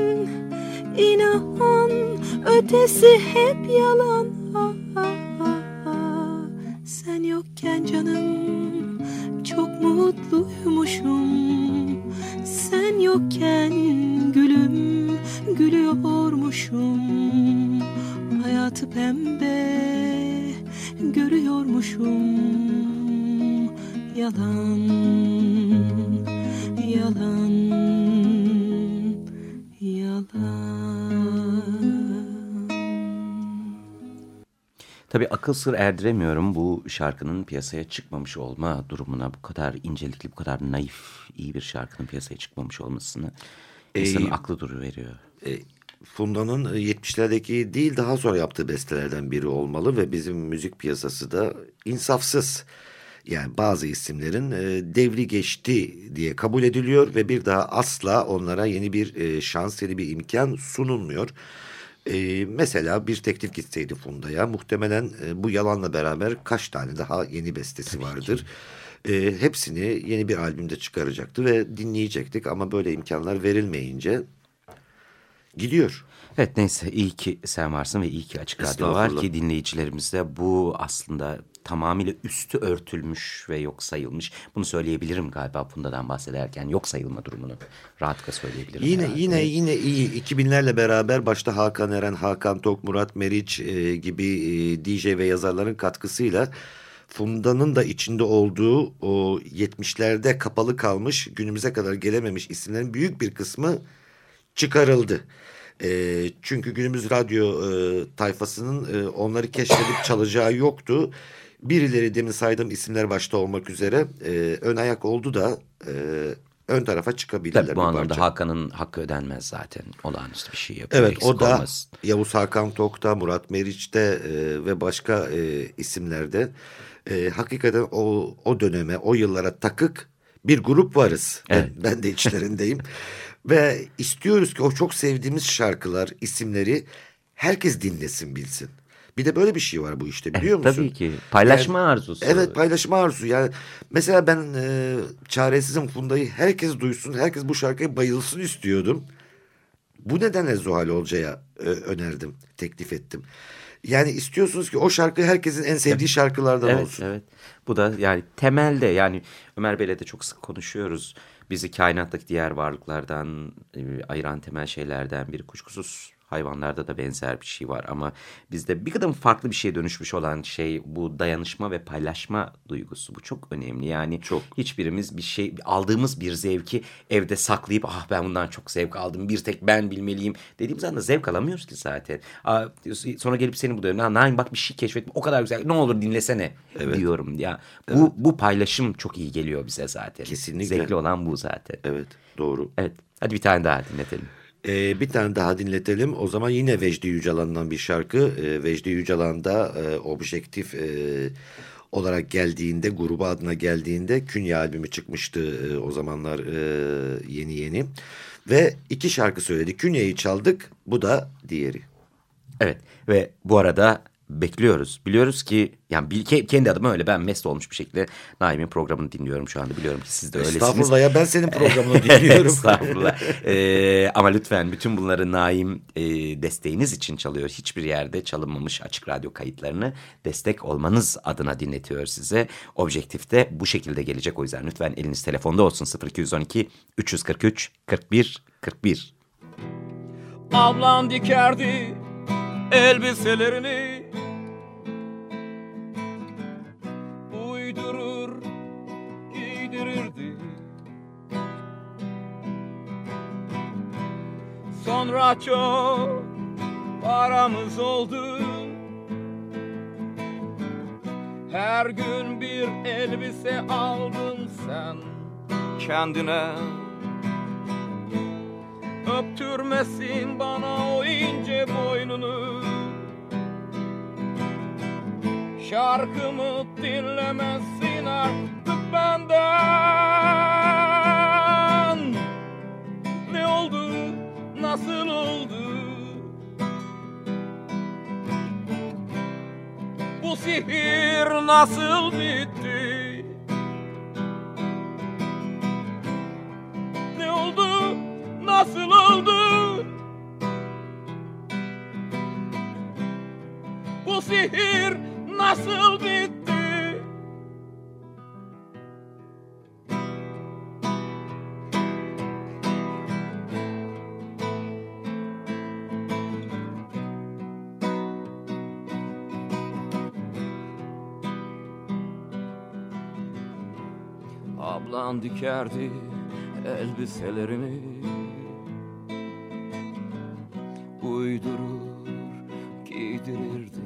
İnan, ötesi hep yalan. Ah, ah, ah, ah. Sen yokken canım çok mutluymuşum. Sen yokken gülüm gülüyormuşum. Hayatı pembe görüyormuşum. Yalan, yalan, yalan. Tabii akıl sır erdiremiyorum bu şarkının piyasaya çıkmamış olma durumuna. Bu kadar incelikli, bu kadar naif, iyi bir şarkının piyasaya çıkmamış olmasını. İnsanın ee, aklı duruveriyor. E, Funda'nın yetmişlerdeki değil daha sonra yaptığı bestelerden biri olmalı ve bizim müzik piyasası da insafsız. Yani bazı isimlerin e, devri geçti diye kabul ediliyor ve bir daha asla onlara yeni bir e, şans, yeni bir imkan sunulmuyor. E, mesela bir teklif gitseydi Funda'ya muhtemelen e, bu yalanla beraber kaç tane daha yeni bestesi Tabii vardır. E, hepsini yeni bir albümde çıkaracaktı ve dinleyecektik ama böyle imkanlar verilmeyince gidiyor. Evet, neyse, iyi ki sen varsın ve iyi ki Açık Radyo var ki dinleyicilerimizde bu aslında tamamıyla üstü örtülmüş ve yok sayılmış. Bunu söyleyebilirim galiba Funda'dan bahsederken, yok sayılma durumunu rahatlıkla söyleyebilirim. Yine herhalde. yine yine iyi iki binlerle beraber başta Hakan Eren, Hakan Tok, Murat Meriç e, gibi e, D J ve yazarların katkısıyla Funda'nın da içinde olduğu o yetmişlerde kapalı kalmış, günümüze kadar gelememiş isimlerin büyük bir kısmı çıkarıldı. E, çünkü günümüz radyo e, tayfasının e, onları keşfedip çalacağı yoktu. Birileri demin saydığım isimler başta olmak üzere e, ön ayak oldu da e, ön tarafa çıkabilirler. Tabii bu anlamda Hakan'ın hakkı ödenmez zaten. Olağanüstü bir şey yapıyor. Evet, eksik o da olmaz. Yavuz Hakan Tok'ta, Murat Meriç'te e, ve başka e, isimlerde e, hakikaten o, o döneme, o yıllara takık bir grup varız. Evet. Ben, ben de içlerindeyim. Ve istiyoruz ki o çok sevdiğimiz şarkılar, isimleri herkes dinlesin, bilsin. Bir de böyle bir şey var bu işte, biliyor Evet, musun? tabii ki. Paylaşma yani, arzusu. Evet, paylaşma arzusu. Yani mesela ben e, Çaresizim Funda'yı herkes duysun, herkes bu şarkıya bayılsın istiyordum. Bu nedenle Zuhal Olcay'a e, önerdim, teklif ettim. Yani istiyorsunuz ki o şarkı herkesin en sevdiği şarkılardan evet, olsun. Evet, bu da yani temelde, yani Ömer Bey'le de çok sık konuşuyoruz. Bizi kainattaki diğer varlıklardan e, ayıran temel şeylerden biri, kuşkusuz hayvanlarda da benzer bir şey var. Ama bizde bir kadar farklı bir şeye dönüşmüş olan şey bu dayanışma ve paylaşma duygusu. Bu çok önemli. Yani çok. Hiçbirimiz bir şey, aldığımız bir zevki evde saklayıp ah ben bundan çok zevk aldım, bir tek ben bilmeliyim dediğimiz anda zevk alamıyoruz ki zaten. Aa, sonra gelip seni buluyorum. Naim bak bir şey keşfettim, o kadar güzel, ne olur dinlesene evet. diyorum. Ya bu, evet. bu paylaşım çok iyi geliyor bize zaten. Kesinlikle. Zevkli olan bu zaten. Evet, doğru. Evet, hadi bir tane daha dinletelim. Ee, bir tane daha dinletelim. O zaman yine Vecdi Yücalan'dan bir şarkı. Ee, Vecdi Yücalan da e, objektif e, olarak geldiğinde, grubu adına geldiğinde Künye albümü çıkmıştı e, o zamanlar e, yeni yeni. Ve iki şarkı söyledi. Künye'yi çaldık, bu da diğeri. Evet, ve bu arada bekliyoruz. Biliyoruz ki yani bir, kendi adıma öyle ben mest olmuş bir şekilde Naim'in programını dinliyorum şu anda. Biliyorum ki siz de öylesiniz. Estağfurullah ya, ben senin programını dinliyorum. Estağfurullah. Ee, ama lütfen bütün bunları Naim e, desteğiniz için çalıyor. Hiçbir yerde çalınmamış Açık Radyo kayıtlarını destek olmanız adına dinletiyor size. Objektifte bu şekilde gelecek, o yüzden lütfen eliniz telefonda olsun. sıfır iki on iki üç yüz kırk üç kırk bir kırk bir. Ablam dikerdi elbiselerini, uydurur giydirirdi. Sonra çok paramız oldu, her gün bir elbise aldın sen kendine. Öptürmesin bana o ince boynunu, şarkımı dinlemezsin artık benden. Ne oldu, nasıl oldu? Bu sihir nasıl bitti? Ne oldu, nasıl oldu? Bu sihir nasıl bitti? Ablan dikerdi elbiselerini, uydurur giydirirdi.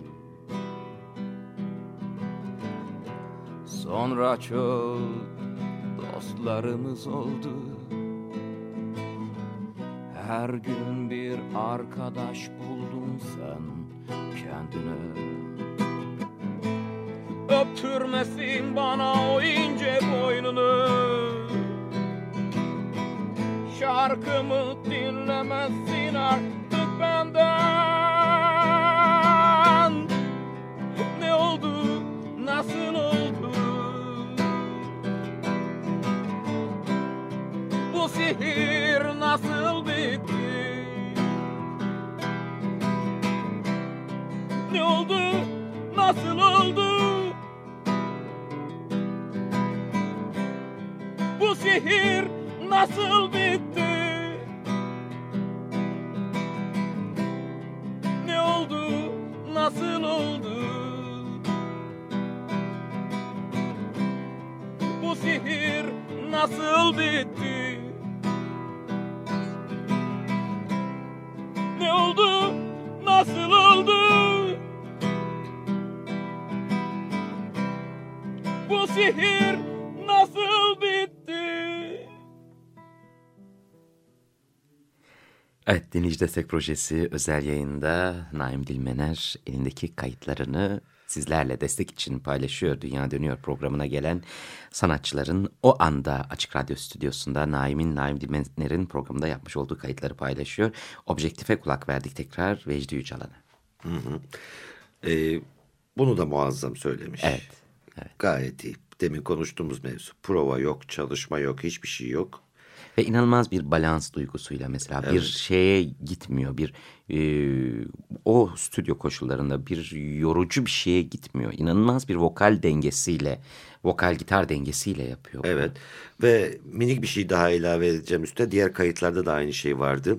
Sonra çok dostlarımız oldu, Her gün bir arkadaş buldun sen kendine. Öptürmesin bana o ince boynunu, şarkımı dinlemezsin artık benden. Ne oldu, nasıl oldu? Bu sihir nasıl bitti? Ne oldu, nasıl oldu? Bu sihir nasıl bitti? Ne oldu, nasıl oldu? Bu sihir nasıl bitti? Ne oldu, nasıl oldu? Bu sihir nasıl bitti? Evet, Dinleyici Destek Projesi özel yayında Naim Dilmener elindeki kayıtlarını sizlerle destek için paylaşıyor. Dünya Dönüyor programına gelen sanatçıların o anda Açık Radyo stüdyosunda Naim'in, Naim Dilmener'in programında yapmış olduğu kayıtları paylaşıyor. Objektife kulak verdik tekrar Vecdi Yücalan'a. Hı hı. Ee, bunu da muazzam söylemiş. Evet, evet. Gayet iyi. Demin konuştuğumuz mevzu. Prova yok, çalışma yok, hiçbir şey yok. Ve inanılmaz bir balans duygusuyla mesela evet. bir şeye gitmiyor. Bir e, o stüdyo koşullarında bir yorucu bir şeye gitmiyor. İnanılmaz bir vokal dengesiyle, vokal gitar dengesiyle yapıyor. Evet. Ve minik bir şey daha ilave edeceğim üstüne. Diğer kayıtlarda da aynı şey vardı.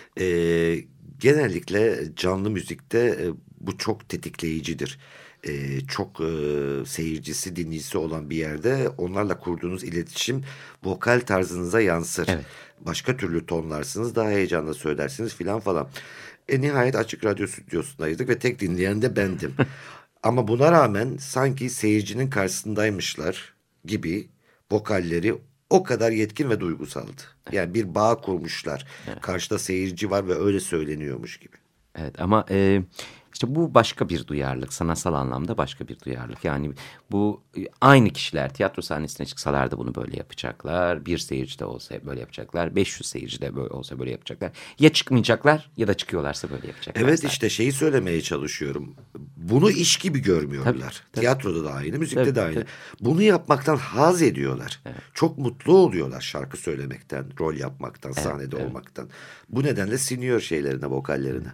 Ee, genellikle canlı müzikte e, bu çok tetikleyicidir. Ee, çok e, seyircisi, dinleyicisi olan bir yerde onlarla kurduğunuz iletişim vokal tarzınıza yansır. Evet. Başka türlü tonlarsınız, daha heyecanla söylersiniz filan falan. E, nihayet Açık Radyo stüdyosundaydık ve tek dinleyen de bendim. Ama buna rağmen sanki seyircinin karşısındaymışlar gibi vokalleri o kadar yetkin ve duygusaldı. Yani bir bağ kurmuşlar. Evet. Karşıda seyirci var ve öyle söyleniyormuş gibi. Evet ama e, işte bu başka bir duyarlılık, sanatsal anlamda başka bir duyarlılık. Yani bu aynı kişiler tiyatro sahnesine çıksalar da bunu böyle yapacaklar. Bir seyirci de olsa böyle yapacaklar. beş yüz seyirci de böyle olsa böyle yapacaklar. Ya çıkmayacaklar ya da çıkıyorlarsa böyle yapacaklar. Evet zaten. işte şeyi söylemeye çalışıyorum. Bunu iş gibi görmüyorlar. Tabii, tabii. Tiyatroda da aynı, müzikte tabii, de aynı. Tabii. Bunu yapmaktan haz ediyorlar. Evet. Çok mutlu oluyorlar şarkı söylemekten, rol yapmaktan, evet, sahnede evet. olmaktan. Bu nedenle siniyor şeylerine, vokallerine.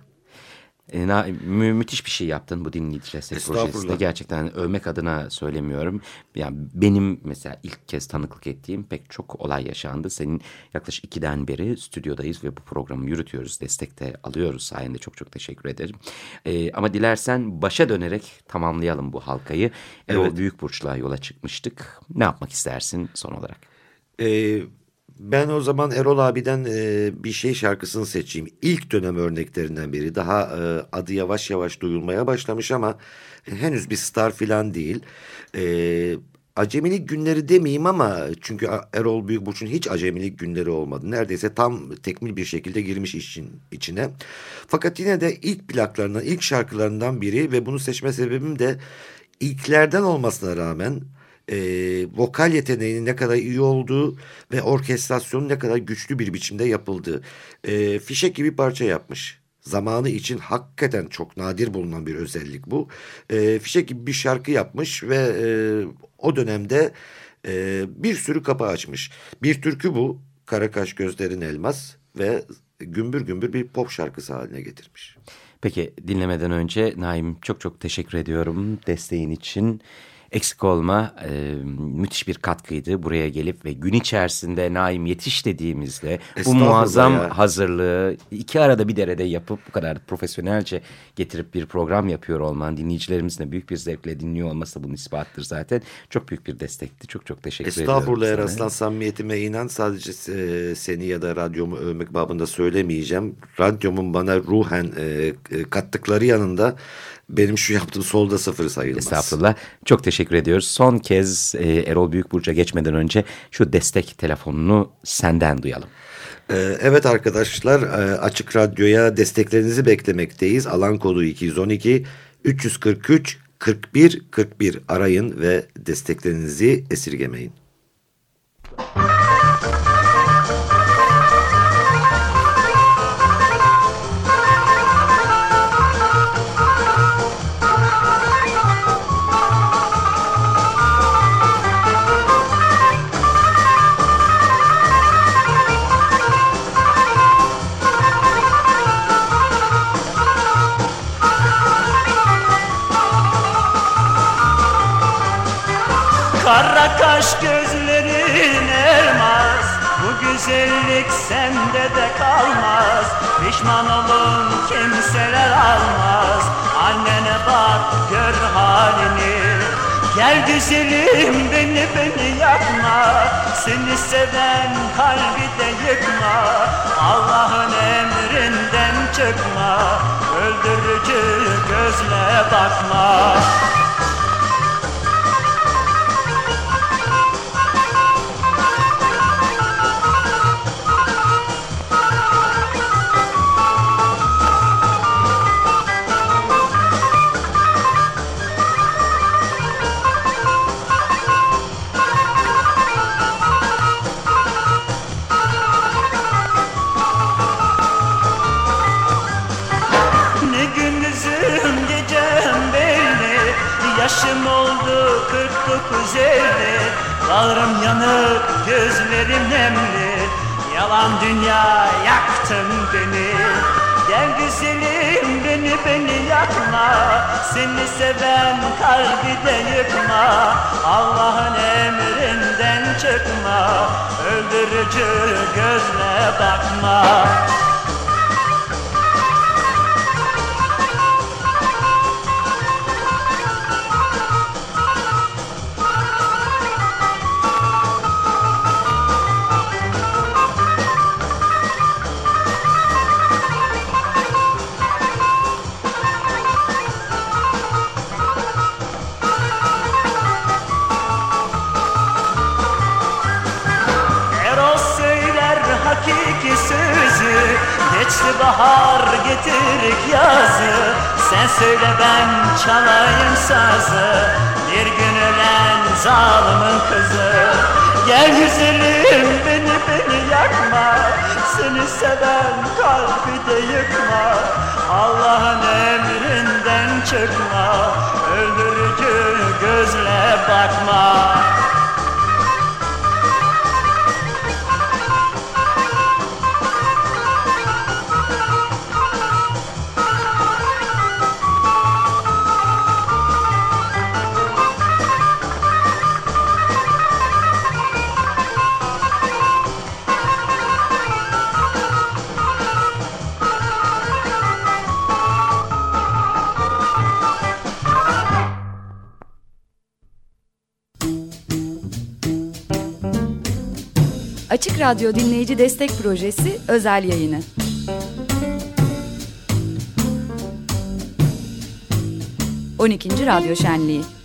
E, na, mü, müthiş bir şey yaptın bu dinleyici destek projesinde. Gerçekten övmek adına söylemiyorum. Yani benim mesela ilk kez tanıklık ettiğim pek çok olay yaşandı. Senin yaklaşık ikiden beri stüdyodayız ve bu programı yürütüyoruz. Destek de alıyoruz sayende. Çok çok teşekkür ederim. E, ama dilersen başa dönerek tamamlayalım bu halkayı. Evet. Erol Büyükburç'la yola çıkmıştık. Ne yapmak istersin son olarak? Evet. Ben o zaman Erol abiden e, bir şey şarkısını seçeyim. İlk dönem örneklerinden biri. Daha e, adı yavaş yavaş duyulmaya başlamış ama e, henüz bir star falan değil. E, acemilik günleri demeyeyim ama çünkü Erol Büyükburç'un hiç acemilik günleri olmadı. Neredeyse tam tekmil bir şekilde girmiş işin içine. Fakat yine de ilk plaklarından, ilk şarkılarından biri ve bunu seçme sebebim de ilklerden olmasına rağmen E, vokal yeteneğinin ne kadar iyi olduğu ve orkestrasyonun ne kadar güçlü bir biçimde yapıldığı. E, fişek gibi parça yapmış. Zamanı için hakikaten çok nadir bulunan bir özellik bu. E, fişek gibi bir şarkı yapmış ve e, o dönemde e, bir sürü kapı açmış. Bir türkü bu. Karakaş Gözlerin Elmas ve gümbür gümbür bir pop şarkısı haline getirmiş. Peki dinlemeden önce Naim çok çok teşekkür ediyorum desteğin için. Eksik olma, e, müthiş bir katkıydı buraya gelip ve gün içerisinde Naim yetiş dediğimizde bu muazzam ya. hazırlığı iki arada bir derede yapıp bu kadar profesyonelce getirip bir program yapıyor olman, dinleyicilerimizin de büyük bir zevkle dinliyor olması da bunun ispatıdır zaten. Çok büyük bir destekti. Çok çok teşekkür ediyorum. Estağfurullah Eraslan, samimiyetime inan. Sadece e, seni ya da radyomu övmek babında söylemeyeceğim. Radyomun bana ruhen e, kattıkları yanında benim şu yaptığım solda sıfır sayılmaz. Estağfurullah. Çok teşekkür ediyoruz. Son kez e, Erol Büyükburç'a geçmeden önce şu destek telefonunu senden duyalım. Evet arkadaşlar, Açık Radyo'ya desteklerinizi beklemekteyiz. Alan kodu iki yüz on iki üç kırk üç kırk bir kırk bir arayın ve desteklerinizi esirgemeyin. Kara kaş gözlerin elmas, bu güzellik sende de kalmaz. Pişman olun kimseler almaz, annene bak gör halini. Gel güzelim beni beni yakma, seni seven kalbi de yıkma. Allah'ın emrinden çıkma, öldürücü gözle bakma. Yaşım oldu kırk dokuz elli, bağrım yanık, gözlerim nemli. Yalan dünya yaktın beni. Gel güzelim beni beni yakma, seni seven kalbi de yıkma. Allah'ın emrinden çıkma, öldürücü gözle bakma. Hakiki sözü, geçti bahar getirik yazı. Sen söyle ben çalayım sazı, bir gün ölen zalimin kızı. Gel güzelim beni beni yakma, seni seven kalbi de yıkma. Allah'ın emrinden çıkma, öldürücü gözle bakma. Açık Radyo Dinleyici Destek Projesi özel yayını. on ikinci Radyo Şenliği.